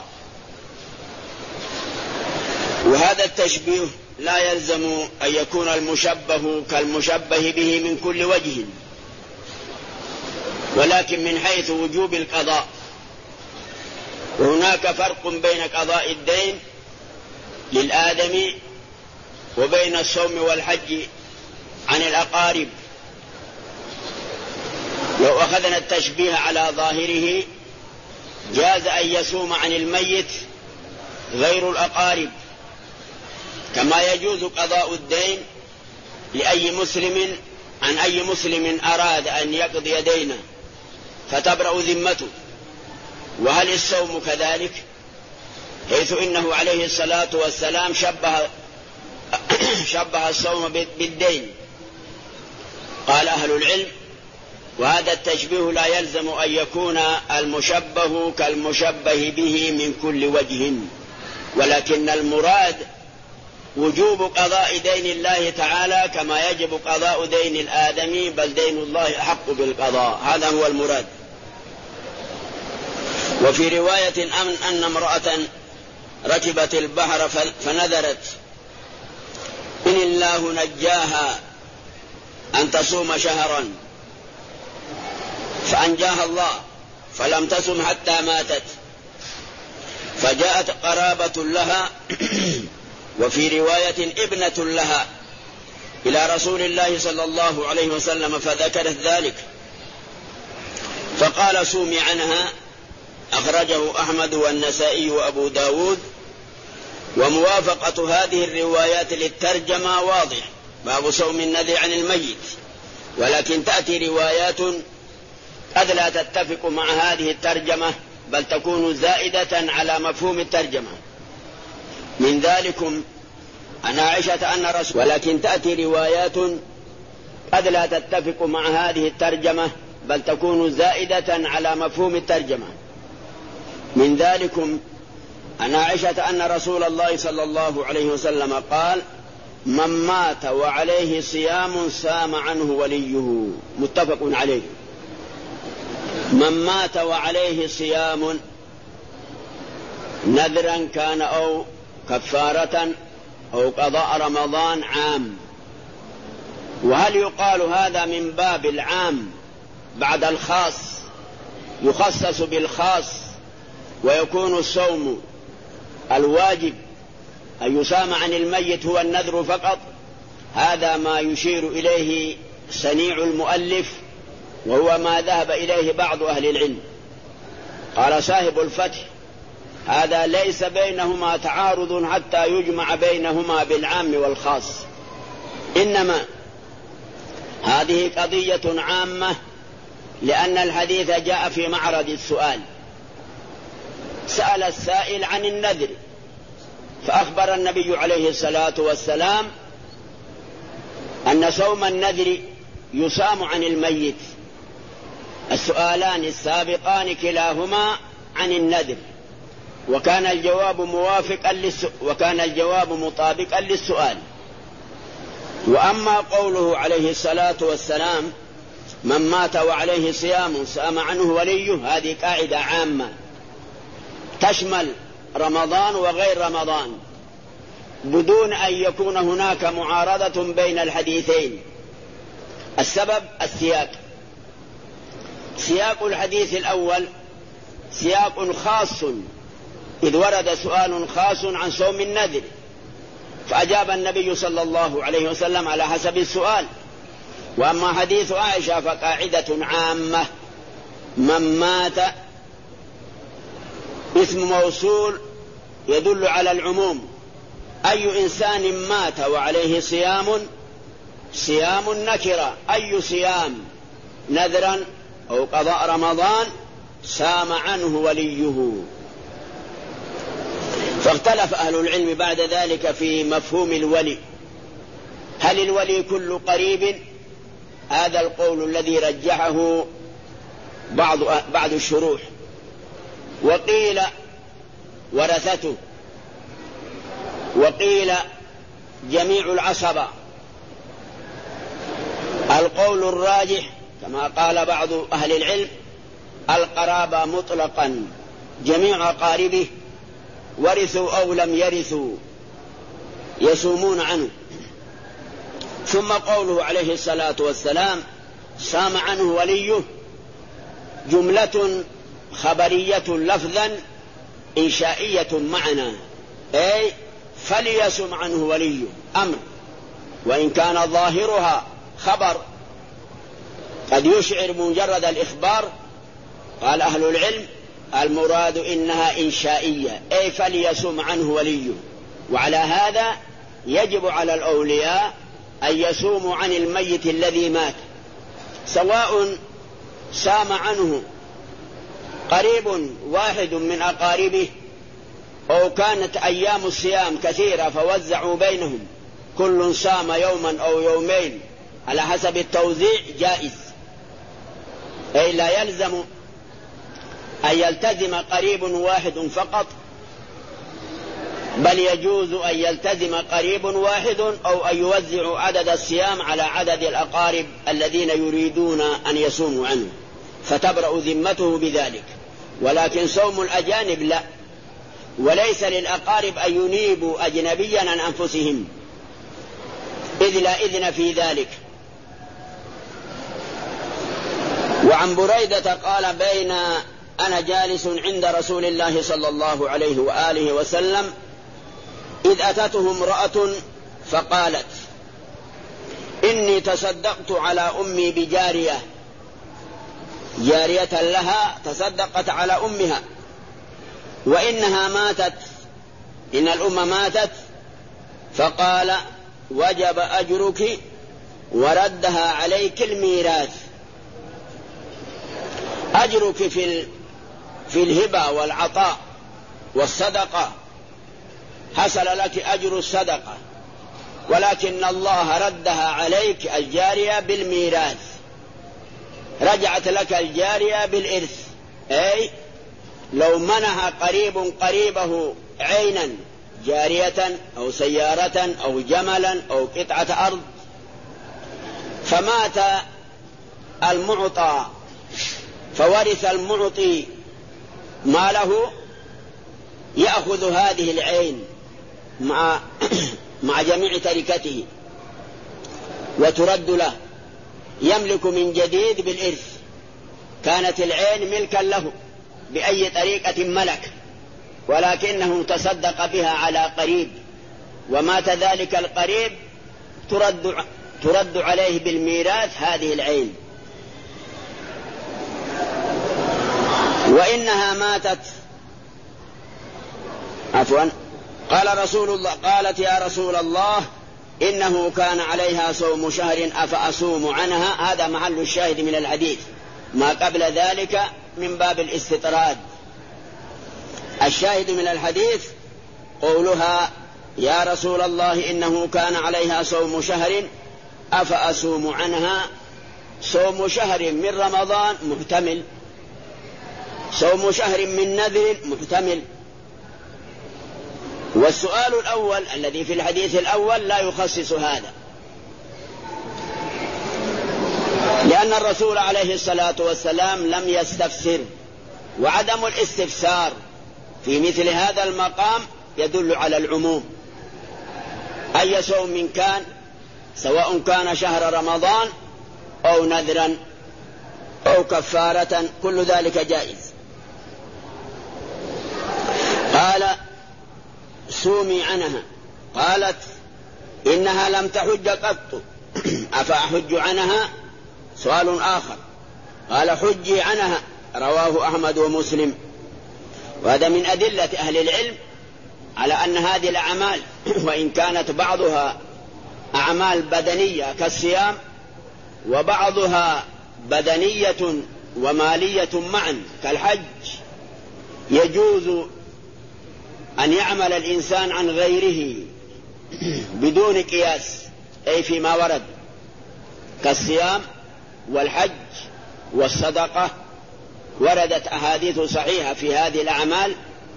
وهذا التشبيه لا يلزم أن يكون المشبه كالمشبه به من كل وجه، ولكن من حيث وجوب القضاء. وهناك فرق بين قضاء الدين للآدمي وبين الصوم والحج عن الأقارب. لو أخذنا التشبيه على ظاهره جاز أن يصوم عن الميت غير الأقارب، كما يجوز قضاء الدين لأي مسلم عن أي مسلم أراد أن يقضي دينه فتبرأ ذمته. وهل الصوم كذلك؟ حيث إنه عليه الصلاة والسلام شبه شبه الصوم بالدين. قال أهل العلم: وهذا التشبيه لا يلزم أن يكون المشبه كالمشبه به من كل وجه، ولكن المراد وجوب قضاء دين الله تعالى كما يجب قضاء دين الآدمي، بل دين الله أحق بالقضاء. هذا هو المراد. وفي رواية أن امرأة ركبت البحر فنذرت إن الله نجاها أن تصوم شهرا، فأنجاها الله فلم تصم حتى ماتت، فجاءت قرابة لها وفي رواية ابنة لها إلى رسول الله صلى الله عليه وسلم فذكرت ذلك، فقال: صومي عنها. أخرجه أحمد والنسائي وأبو داود. وموافقة هذه الروايات للترجمة واضح، باب صوم النذر عن الميت. ولكن تأتي روايات قد لا تتفق مع هذه الترجمة، بل تكون زائدة على مفهوم الترجمة. من ذلكم أن عائشة أن رسول ولكن تأتي روايات قد لا تتفق مع هذه الترجمة، بل تكون زائدة على مفهوم الترجمة. من ذلكم أن عائشة أن رسول الله صلى الله عليه وسلم قال: من مات وعليه صيام سام عنه وليه. متفق عليه. من مات وعليه صيام نذرا كان أو كفارة أو قضاء رمضان عام. وهل يقال هذا من باب العام بعد الخاص، يخصص بالخاص ويكون الصوم الواجب أن يصام عن الميت هو النذر فقط؟ هذا ما يشير إليه صنيع المؤلف، وهو ما ذهب إليه بعض أهل العلم. قال صاحب الفتح: هذا ليس بينهما تعارض حتى يجمع بينهما بالعام والخاص، إنما هذه قضية عامة، لأن الحديث جاء في معرض السؤال. سأل السائل عن النذر، فأخبر النبي عليه الصلاة والسلام أن صوم النذر يصام عن الميت. السؤالان السابقان كلاهما عن النذر، وكان الجواب موافقا للسؤال وكان الجواب مطابقا للسؤال. وأما قوله عليه الصلاة والسلام من مات وعليه صيام سام عنه وليه، هذه قاعدة عامة تشمل رمضان وغير رمضان، بدون أن يكون هناك معارضة بين الحديثين. السبب السياق. سياق الحديث الأول سياق خاص، إذ ورد سؤال خاص عن صوم النذر، فأجاب النبي صلى الله عليه وسلم على حسب السؤال. وأما حديث عائشة فقاعدة عامة، من مات اسم موصول يدل على العموم، أي إنسان مات وعليه صيام، صيام نكرة، أي صيام نذرا أو قضاء رمضان سام عنه وليه. فاختلف أهل العلم بعد ذلك في مفهوم الولي، هل الولي كل قريب؟ هذا القول الذي رجحه بعض بعض الشروح. وقيل ورثته، وقيل جميع العصبة. القول الراجح كما قال بعض أهل العلم القرابة مطلقا، جميع أقاربه ورثوا أو لم يرثوا يصومون عنه. ثم قوله عليه الصلاة والسلام سام عنه وليه، جملة خبرية لفظا إنشائية معنى، أي فليسم عنه وليه أمر، وإن كان ظاهرها خبر قد يشعر مجرد الإخبار. قال أهل العلم المراد إنها إنشائية، أي فليسم عنه وليه. وعلى هذا يجب على الأولياء أن يصوموا عن الميت الذي مات، سواء سام عنه قريب واحد من أقاربه أو كانت أيام الصيام كثيرة فوزعوا بينهم، كل صام يوما أو يومين على حسب التوزيع جائز، أي لا يلزم أن يلتزم قريب واحد فقط، بل يجوز أن يلتزم قريب واحد أو أن يوزع عدد الصيام على عدد الأقارب الذين يريدون أن يصوموا عنه، فتبرأ ذمته بذلك. ولكن صوم الأجانب لا، وليس للأقارب أن ينيبوا أجنبيا عن أنفسهم، إذ لا إذن في ذلك. وعن بريدة قال بين أنا جالس عند رسول الله صلى الله عليه وآله وسلم إذ أتته امرأة فقالت إني تصدقت على أمي بجارية، جارية لها تصدقت على أمها، وإنها ماتت، إن الأم ماتت، فقال وجب أجرك وردها عليك الميراث. أجرك في في الهبة والعطاء والصدقة، حصل لك أجر الصدقة، ولكن الله ردها عليك الجارية بالميراث، رجعت لك الجارية بالإرث. أي لو منح قريب قريبه عينا جارية أو سيارة أو جملا أو قطعة أرض، فمات المعطى فورث المعطي ماله، يأخذ هذه العين مع مع جميع تركته وترد له، يملك من جديد بالإرث. كانت العين ملكا له بأي طريقة ملك، ولكنه تصدق بها على قريب ومات ذلك القريب، ترد, ترد عليه بالميراث هذه العين. وإنها ماتت عفوا قال رسول الله قالت يا رسول الله إنه كان عليها صوم شهر أفأصوم عنها، هذا محل الشاهد من الحديث. ما قبل ذلك من باب الاستطراد. الشاهد من الحديث قولها يا رسول الله إنه كان عليها صوم شهر أفأصوم عنها. صوم شهر من رمضان محتمل، صوم شهر من نذر محتمل. والسؤال الأول الذي في الحديث الأول لا يخصص هذا، لأن الرسول عليه الصلاة والسلام لم يستفسر، وعدم الاستفسار في مثل هذا المقام يدل على العموم. أي صوم كان، سواء كان شهر رمضان أو نذرا أو كفارة، كل ذلك جائز. قال سومي عنها، قالت إنها لم تحج قط أفأحج عنها؟ سؤال آخر. قال حجي عنها، رواه أحمد ومسلم. وهذا من أدلة أهل العلم على أن هذه الأعمال وإن كانت بعضها أعمال بدنية كالصيام وبعضها بدنية ومالية معا كالحج، يجوز أن يعمل الإنسان عن غيره بدون قياس، أي فيما ورد كالصيام والحج والصدقة. وردت أحاديث صحيحة في هذه الأعمال،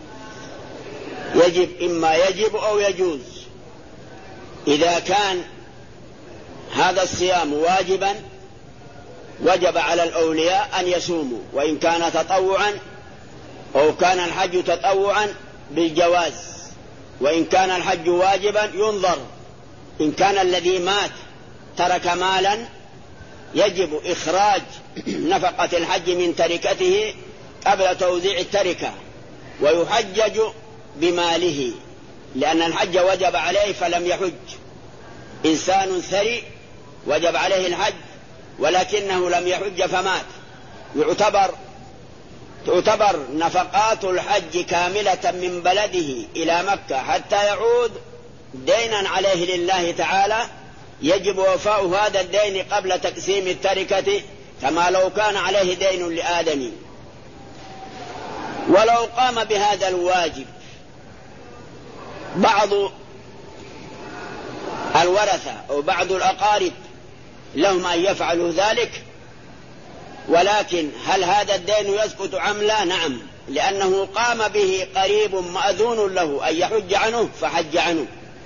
يجب إما يجب أو يجوز. إذا كان هذا الصيام واجبا وجب على الأولياء أن يصوموا، وإن كان تطوعا أو كان الحج تطوعا بالجواز. وإن كان الحج واجبا ينظر، إن كان الذي مات ترك مالا يجب إخراج نفقة الحج من تركته قبل توزيع التركة، ويحجج بماله، لأن الحج وجب عليه فلم يحج. إنسان ثري وجب عليه الحج ولكنه لم يحج فمات، يعتبر تعتبر نفقات الحج كاملة من بلده إلى مكة حتى يعود دينا عليه لله تعالى، يجب وفاء هذا الدين قبل تقسيم التركة، كما لو كان عليه دين لآدم. ولو قام بهذا الواجب بعض الورثة أو بعض الأقارب لهم أن يفعلوا ذلك، ولكن هل هذا الدين يسقط أم لا؟ نعم، لأنه قام به قريب مأذون له أن يحج عنه فحج عنه.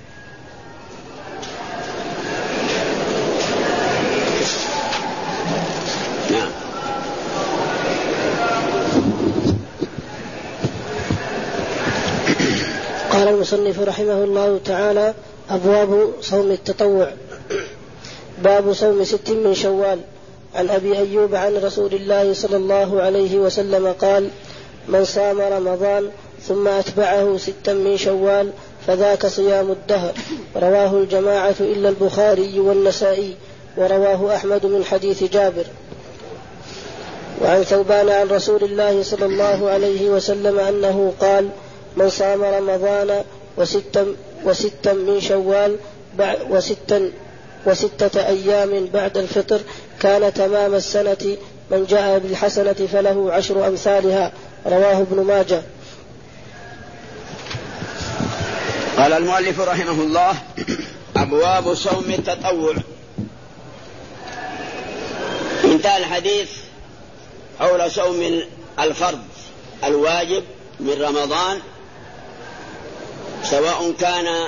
نعم. قال المصنف رحمه الله تعالى: أبواب صوم التطوع. باب صوم ست من شوال. عن أبي أيوب عن رسول الله صلى الله عليه وسلم قال: من صام رمضان ثم أتبعه ستا من شوال فذاك صيام الدهر. رواه الجماعة إلا البخاري والنسائي، ورواه أحمد من حديث جابر. وعن ثوبان عن رسول الله صلى الله عليه وسلم أنه قال: من صام رمضان وستا, وستا من شوال وستا وستة أيام بعد الفطر كان تمام السنة. من جاء بالحسنة فله عشر أمثالها. رواه ابن ماجه. قال المؤلف رحمه الله: أبواب صوم التطوع. انتهى الحديث حول صوم الفرض الواجب من رمضان، سواء كان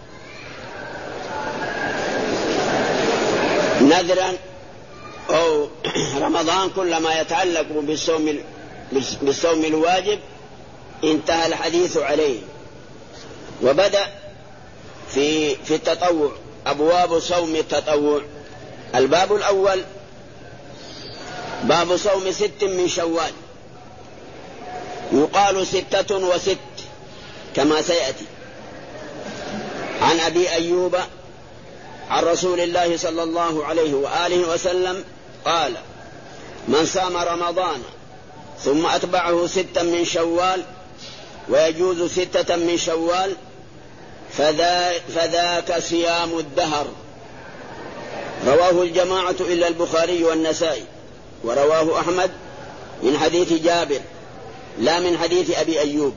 نذرا أو رمضان، كل ما يتعلق بالصوم بالصوم الواجب انتهى الحديث عليه. وبدأ في في التطوع، أبواب صوم التطوع. الباب الأول باب صوم ست من شوال. يقال ستة وست كما سيأتي. عن أبي أيوب عن رسول الله صلى الله عليه وآله وسلم قال: من صام رمضان ثم أتبعه ستا من شوال، ويجوز ستة من شوال، فذا فذاك صيام الدهر. رواه الجماعة إلا البخاري والنسائي، ورواه أحمد من حديث جابر لا من حديث أبي أيوب.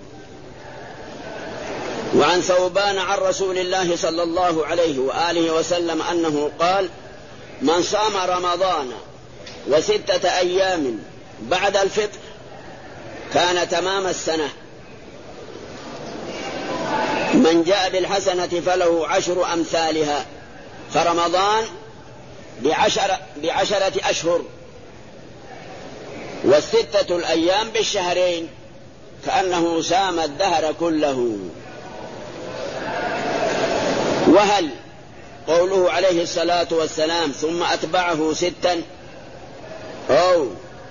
وعن ثوبان عن رسول الله صلى الله عليه وآله وسلم أنه قال: من صام رمضان وستة أيام بعد الفطر كان تمام السنة. من جاء بالحسنة فله عشر أمثالها. فرمضان بعشر بعشرة أشهر، والستة الأيام بالشهرين، كأنه سام الدهر كله. وهل قوله عليه الصلاة والسلام ثم أتبعه ستا، أو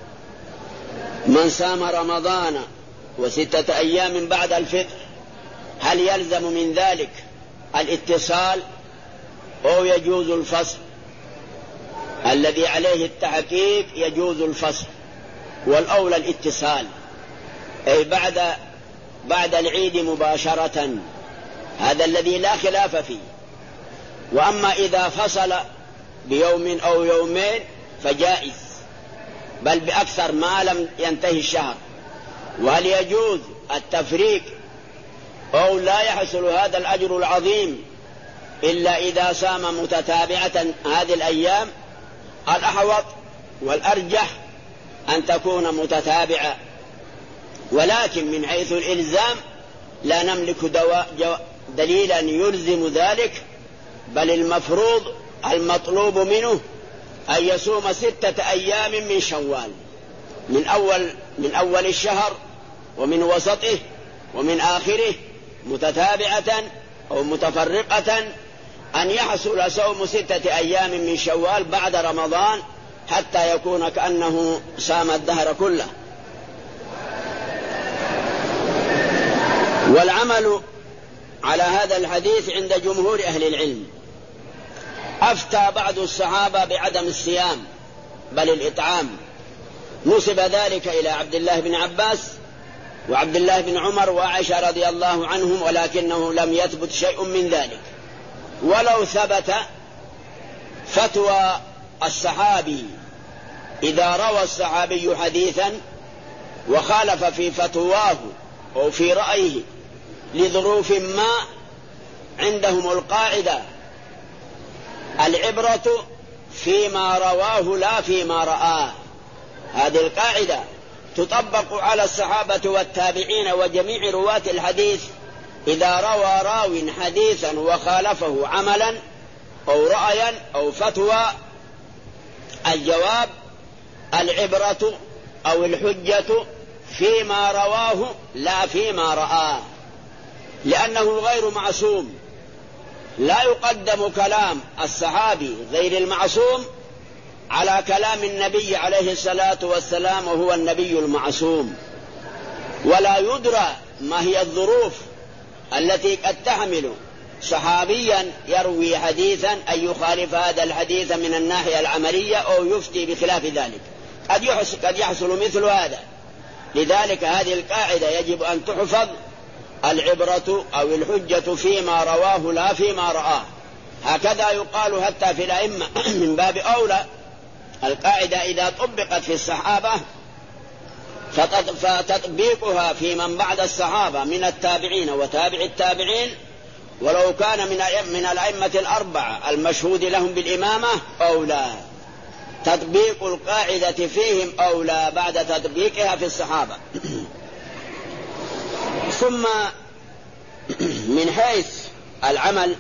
من صام رمضان وستة أيام بعد الفطر، هل يلزم من ذلك الاتصال أو يجوز الفصل؟ الذي عليه التحقيق يجوز الفصل، والأولى الاتصال، أي بعد بعد العيد مباشرة، هذا الذي لا خلاف فيه. وأما إذا فصل بيوم أو يومين فجائز، بل بأكثر ما لم ينتهي الشهر. وهل يجوز التفريق أو لا يحصل هذا الأجر العظيم إلا إذا صام متتابعة هذه الأيام؟ الأحوط والأرجح أن تكون متتابعة، ولكن من حيث الإلزام لا نملك دليلا يلزم ذلك، بل المفروض المطلوب منه أن يصوم ستة أيام من شوال، من أول من أول الشهر ومن وسطه ومن آخره، متتابعة أو متفرقة، أن يحصل صوم ستة أيام من شوال بعد رمضان حتى يكون كأنه صام الدهر كله. والعمل على هذا الحديث عند جمهور أهل العلم. أفتى بعض الصحابة بعدم الصيام بل الإطعام، نسب ذلك إلى عبد الله بن عباس وعبد الله بن عمر وعائشة رضي الله عنهم، ولكنه لم يثبت شيء من ذلك. ولو ثبت فتوى الصحابي، إذا روى الصحابي حديثا وخالف في فتواه أو في رأيه لظروف ما، عندهم القاعدة: العبرة فيما رواه لا فيما رآه. هذه القاعدة تطبق على الصحابة والتابعين وجميع رواة الحديث. إذا روى راو حديثا وخالفه عملا أو رأيا أو فتوى، الجواب: العبرة أو الحجة فيما رواه لا فيما رآه، لأنه غير معصوم. لا يقدم كلام الصحابي غير المعصوم على كلام النبي عليه الصلاة والسلام وهو النبي المعصوم. ولا يدرى ما هي الظروف التي قد تحمل صحابيا يروي حديثا أن يخالف هذا الحديث من الناحية العملية أو يفتي بخلاف ذلك، قد يحصل مثل هذا. لذلك هذه القاعدة يجب أن تحفظ: العبرة أو الحجة فيما رواه لا فيما رآه. هكذا يقال حتى في الأئمة. من باب أولى القاعدة إذا طبقت في الصحابة فتطبيقها في من بعد الصحابة من التابعين وتابع التابعين، ولو كان من من الأئمة الأربعة المشهود لهم بالإمامة، أولى. تطبيق القاعدة فيهم أولى بعد تطبيقها في الصحابة. ثم من حيث العمل،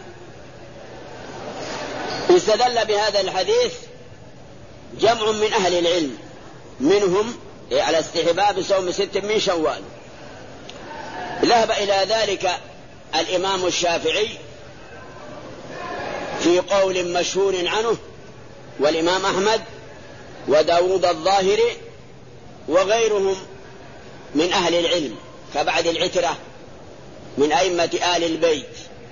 استدل بهذا الحديث جمع من أهل العلم، منهم على استحباب صوم ست من شوال. ذهب إلى ذلك الإمام الشافعي في قول مشهور عنه، والإمام أحمد وداود الظاهري وغيرهم من أهل العلم كبعد العترة من أئمة آل البيت.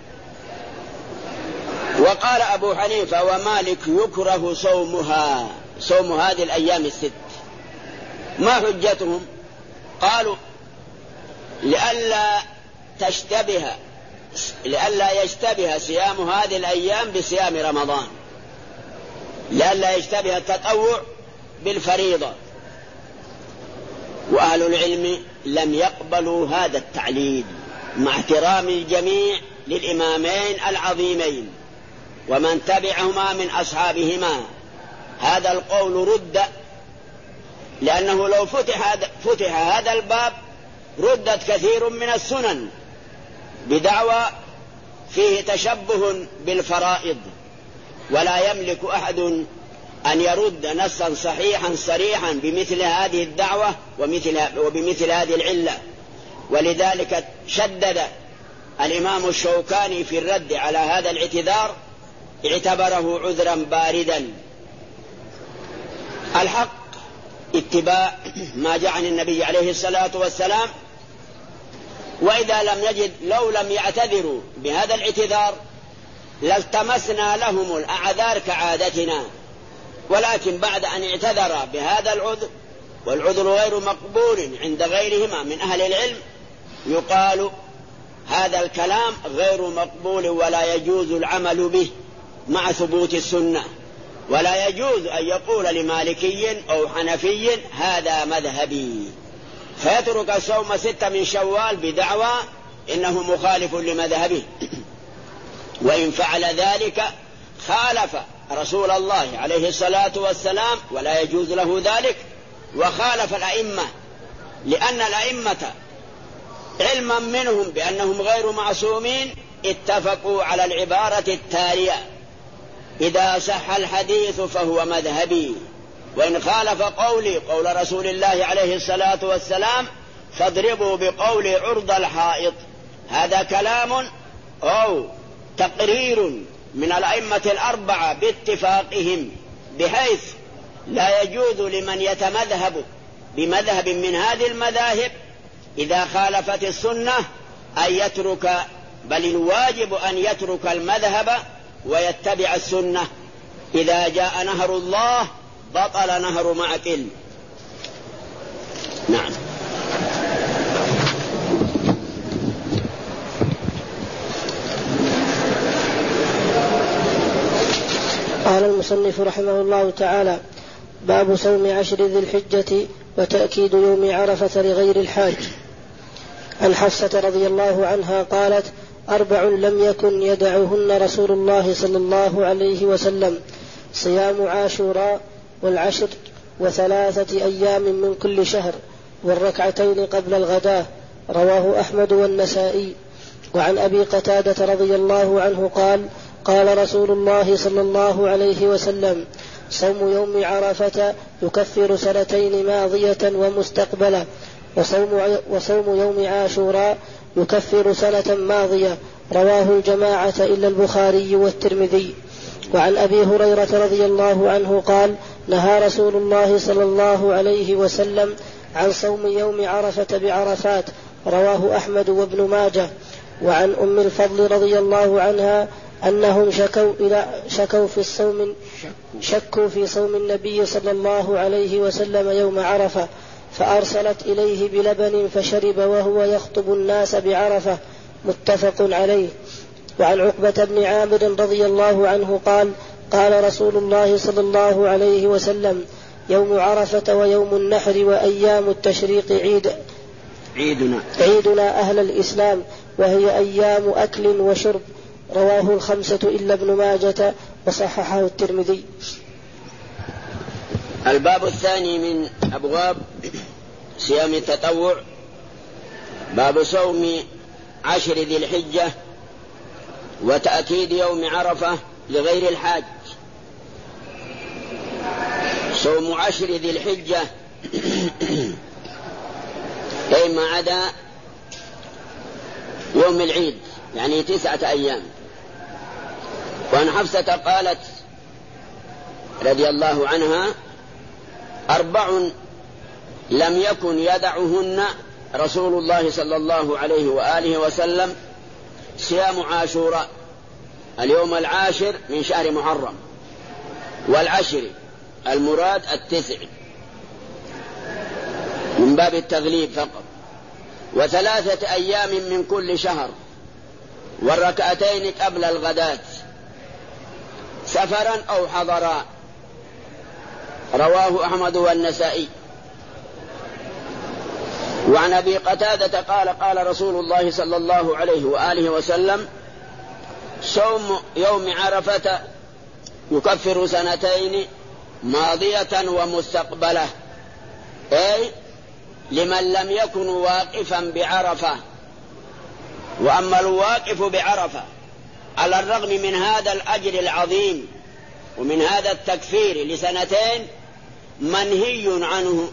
وقال أبو حنيفة ومالك يكره صومها، صوم هذه الأيام الست. ما حجتهم؟ قالوا: لئلا تشتبه لئلا يشتبه صيام هذه الأيام بصيام رمضان، لئلا يشتبه التطوع بالفريضة. وأهل العلم لم يقبلوا هذا التعليل مع احترام الجميع للإمامين العظيمين ومن تبعهما من أصحابهما. هذا القول رد، لأنه لو فتح هذا, فتح هذا الباب ردت كثير من السنن بدعوى فيه تشبه بالفرائض، ولا يملك أحد أن يرد نصا صحيحا صريحا بمثل هذه الدعوة ومثل وبمثل هذه العلة. ولذلك شدد الإمام الشوكاني في الرد على هذا الاعتذار، اعتبره عذرا باردا. الحق اتباع ما جاء عن النبي عليه الصلاة والسلام، وإذا لم يجد لو لم يعتذروا بهذا الاعتذار لالتمسنا لهم الأعذار كعادتنا، ولكن بعد أن اعتذر بهذا العذر والعذر غير مقبول عند غيرهما من أهل العلم يقال هذا الكلام غير مقبول ولا يجوز العمل به مع ثبوت السنة، ولا يجوز أن يقول لمالكي أو حنفي هذا مذهبي فيترك صوم ستة من شوال بدعوى إنه مخالف لمذهبه. وإن فعل ذلك خالف رسول الله عليه الصلاة والسلام ولا يجوز له ذلك، وخالف الأئمة، لأن الأئمة علما منهم بأنهم غير معصومين اتفقوا على العبارة التالية: إذا صح الحديث فهو مذهبي، وإن خالف قولي قول رسول الله عليه الصلاة والسلام فاضربوا بقول عرض الحائط. هذا كلام أو تقرير من الأئمة الأربعة باتفاقهم، بحيث لا يجوز لمن يتمذهب بمذهب من هذه المذاهب إذا خالفت السنة أن يترك، بل الواجب أن يترك المذهب ويتبع السنة. إذا جاء نهر الله بطل نهر معقل. نعم. قال المصنف رحمه الله تعالى: باب صوم عشر ذي الحجة وتأكيد يوم عرفة لغير الحاج. عن حفصة رضي الله عنها قالت: أربع لم يكن يدعهن رسول الله صلى الله عليه وسلم: صيام عاشوراء والعشر وثلاثة أيام من كل شهر والركعتين قبل الغداة. رواه أحمد والنسائي. وعن أبي قتادة رضي الله عنه قال: قال رسول الله صلى الله عليه وسلم: صوم يوم عرفة يكفر سنتين ماضية ومستقبلة، وصوم, وصوم يوم عاشوراء يكفر سنة ماضية. رواه الجماعة إلا البخاري والترمذي. وعن أبي هريرة رضي الله عنه قال: نهى رسول الله صلى الله عليه وسلم عن صوم يوم عرفة بعرفات. رواه أحمد وابن ماجه. وعن أم الفضل رضي الله عنها أنهم شكوا, إلى شكوا في الصوم شكوا في صوم النبي صلى الله عليه وسلم يوم عرفة، فأرسلت إليه بلبن فشرب وهو يخطب الناس بعرفة. متفق عليه. وعن عقبة بن عامر رضي الله عنه قال: قال رسول الله صلى الله عليه وسلم: يوم عرفة ويوم النحر وأيام التشريق عيد عيدنا, عيدنا أهل الإسلام، وهي أيام أكل وشرب. رواه الخمسة إلا ابن ماجة وصححه الترمذي. الباب الثاني من أبواب صيام التطوع باب صوم عشر ذي الحجة وتأكيد يوم عرفة لغير الحاج. صوم عشر ذي الحجة أي ما عدا يوم العيد، يعني تسعة أيام. وعن حفصة قالت رضي الله عنها: أربع لم يكن يدعهن رسول الله صلى الله عليه وآله وسلم: صيام عاشوراء اليوم العاشر من شهر محرم، والعشر المراد التسع من باب التغليب فقط، وثلاثة أيام من كل شهر، والركعتين قبل الغداة سفرا أو حضرا. رواه أحمد والنسائي. وعن أبي قتادة قال قال رسول الله صلى الله عليه وآله وسلم: صوم يوم عرفة يكفر سنتين ماضية ومستقبلة، أي لمن لم يكن واقفا بعرفة. وأما الواقف بعرفة على الرغم من هذا الأجر العظيم ومن هذا التكفير لسنتين منهي عنه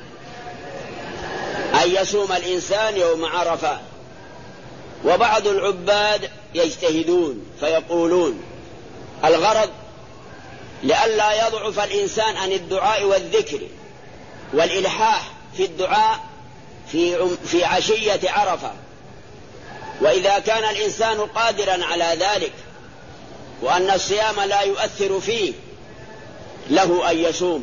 أن يصوم الإنسان يوم عرفة. وبعض العباد يجتهدون فيقولون الغرض لئلا يضعف الإنسان عن الدعاء والذكر والإلحاح في الدعاء في في عشية عرفة. وإذا كان الإنسان قادرا على ذلك وأن الصيام لا يؤثر فيه له أن يصوم.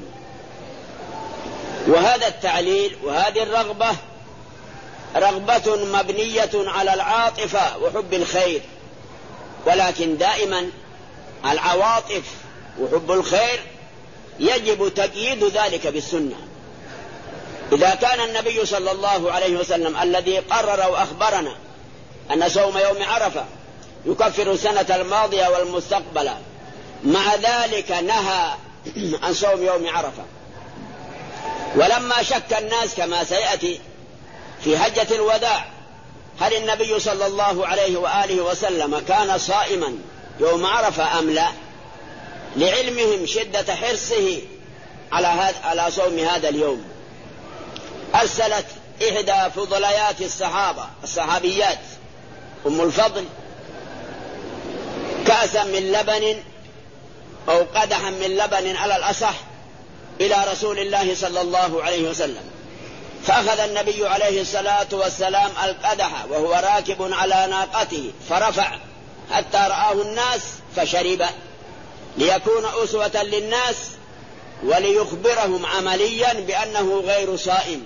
وهذا التعليل وهذه الرغبة رغبة مبنية على العاطفة وحب الخير، ولكن دائما العواطف وحب الخير يجب تقييد ذلك بالسنة. إذا كان النبي صلى الله عليه وسلم الذي قرر وأخبرنا أن صوم يوم عرفة يكفر السنة الماضية والمستقبلة، مع ذلك نهى عن صوم يوم عرفة، ولما شك الناس كما سيأتي في حجة الوداع هل النبي صلى الله عليه وآله وسلم كان صائما يوم عرفة أم لا، لعلمهم شدة حرصه على هذا على صوم هذا اليوم، أرسلت إحدى فضليات الصحابة الصحابيات أم الفضل كأسا من لبن أو قدحا من لبن على الأصح إلى رسول الله صلى الله عليه وسلم، فأخذ النبي عليه الصلاة والسلام القدح وهو راكب على ناقته فرفع حتى رآه الناس فشرب، ليكون أسوة للناس وليخبرهم عمليا بأنه غير صائم.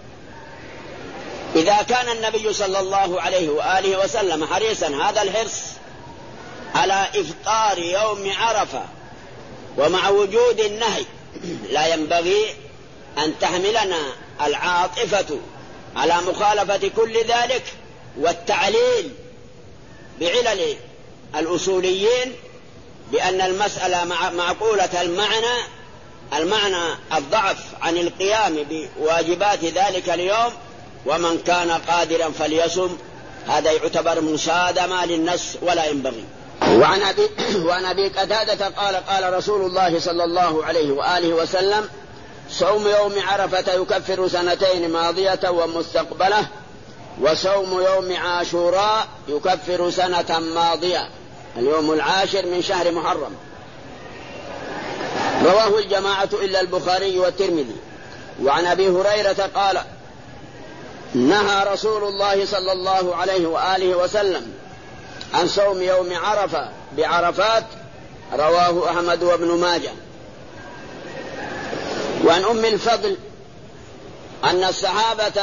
إذا كان النبي صلى الله عليه وآله وسلم حريصا هذا الحرص على إفطار يوم عرفة ومع وجود النهي، لا ينبغي أن تحملنا العاطفة على مخالفة كل ذلك والتعليل بعلل الأصوليين بأن المسألة معقولة المعنى المعنى الضعف عن القيام بواجبات ذلك اليوم، ومن كان قادرا فليصم. هذا يعتبر مصادمة للنص ولا ينبغي. وعن أبي, وعن أبي قتادة قال قال رسول الله صلى الله عليه وآله وسلم: صوم يوم عرفة يكفر سنتين ماضية ومستقبلة، وصوم يوم عاشوراء يكفر سنة ماضية، اليوم العاشر من شهر محرم. رواه الجماعة إلا البخاري والترمذي. وعن أبي هريرة قال: نهى رسول الله صلى الله عليه وآله وسلم عن صوم يوم عرفة بعرفات. رواه أحمد وابن ماجه. وعن أم الفضل أن الصحابة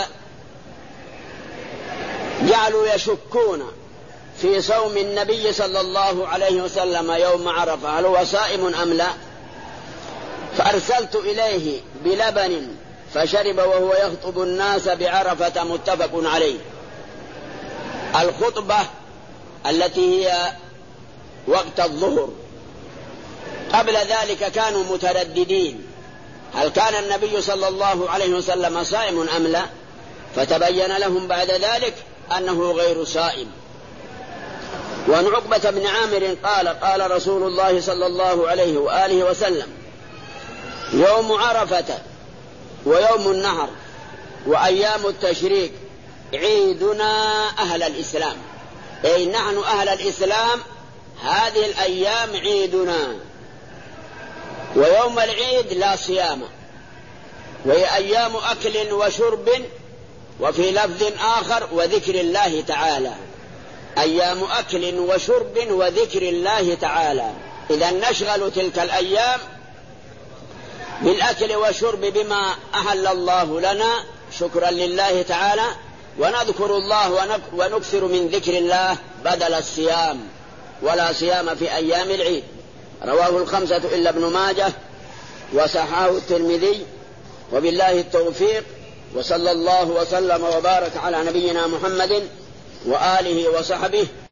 جعلوا يشكون في صوم النبي صلى الله عليه وسلم يوم عرفة هل هو صائم أم لا، فأرسلت إليه بلبن فشرب وهو يخطب الناس بعرفة. متفق عليه. الخطبة التي هي وقت الظهر. قبل ذلك كانوا مترددين هل كان النبي صلى الله عليه وسلم صائم أم لا، فتبين لهم بعد ذلك أنه غير صائم. وعن عقبة بن عامر قال قال رسول الله صلى الله عليه وآله وسلم: يوم عرفة ويوم النحر وأيام التشريق عيدنا أهل الإسلام، أي نحن أهل الإسلام هذه الأيام عيدنا. ويوم العيد لا صيام، وهي أيام أكل وشرب، وفي لفظ آخر وذكر الله تعالى، أيام أكل وشرب وذكر الله تعالى. إذا نشغل تلك الأيام بالأكل والشرب بما أحل الله لنا شكرا لله تعالى، ونذكر الله ونكثر من ذكر الله بدل الصيام، ولا صيام في أيام العيد. رواه الخمسة إلا ابن ماجه وصححه الترمذي. وبالله التوفيق، وصلى الله وسلم وبارك على نبينا محمد وآله وصحبه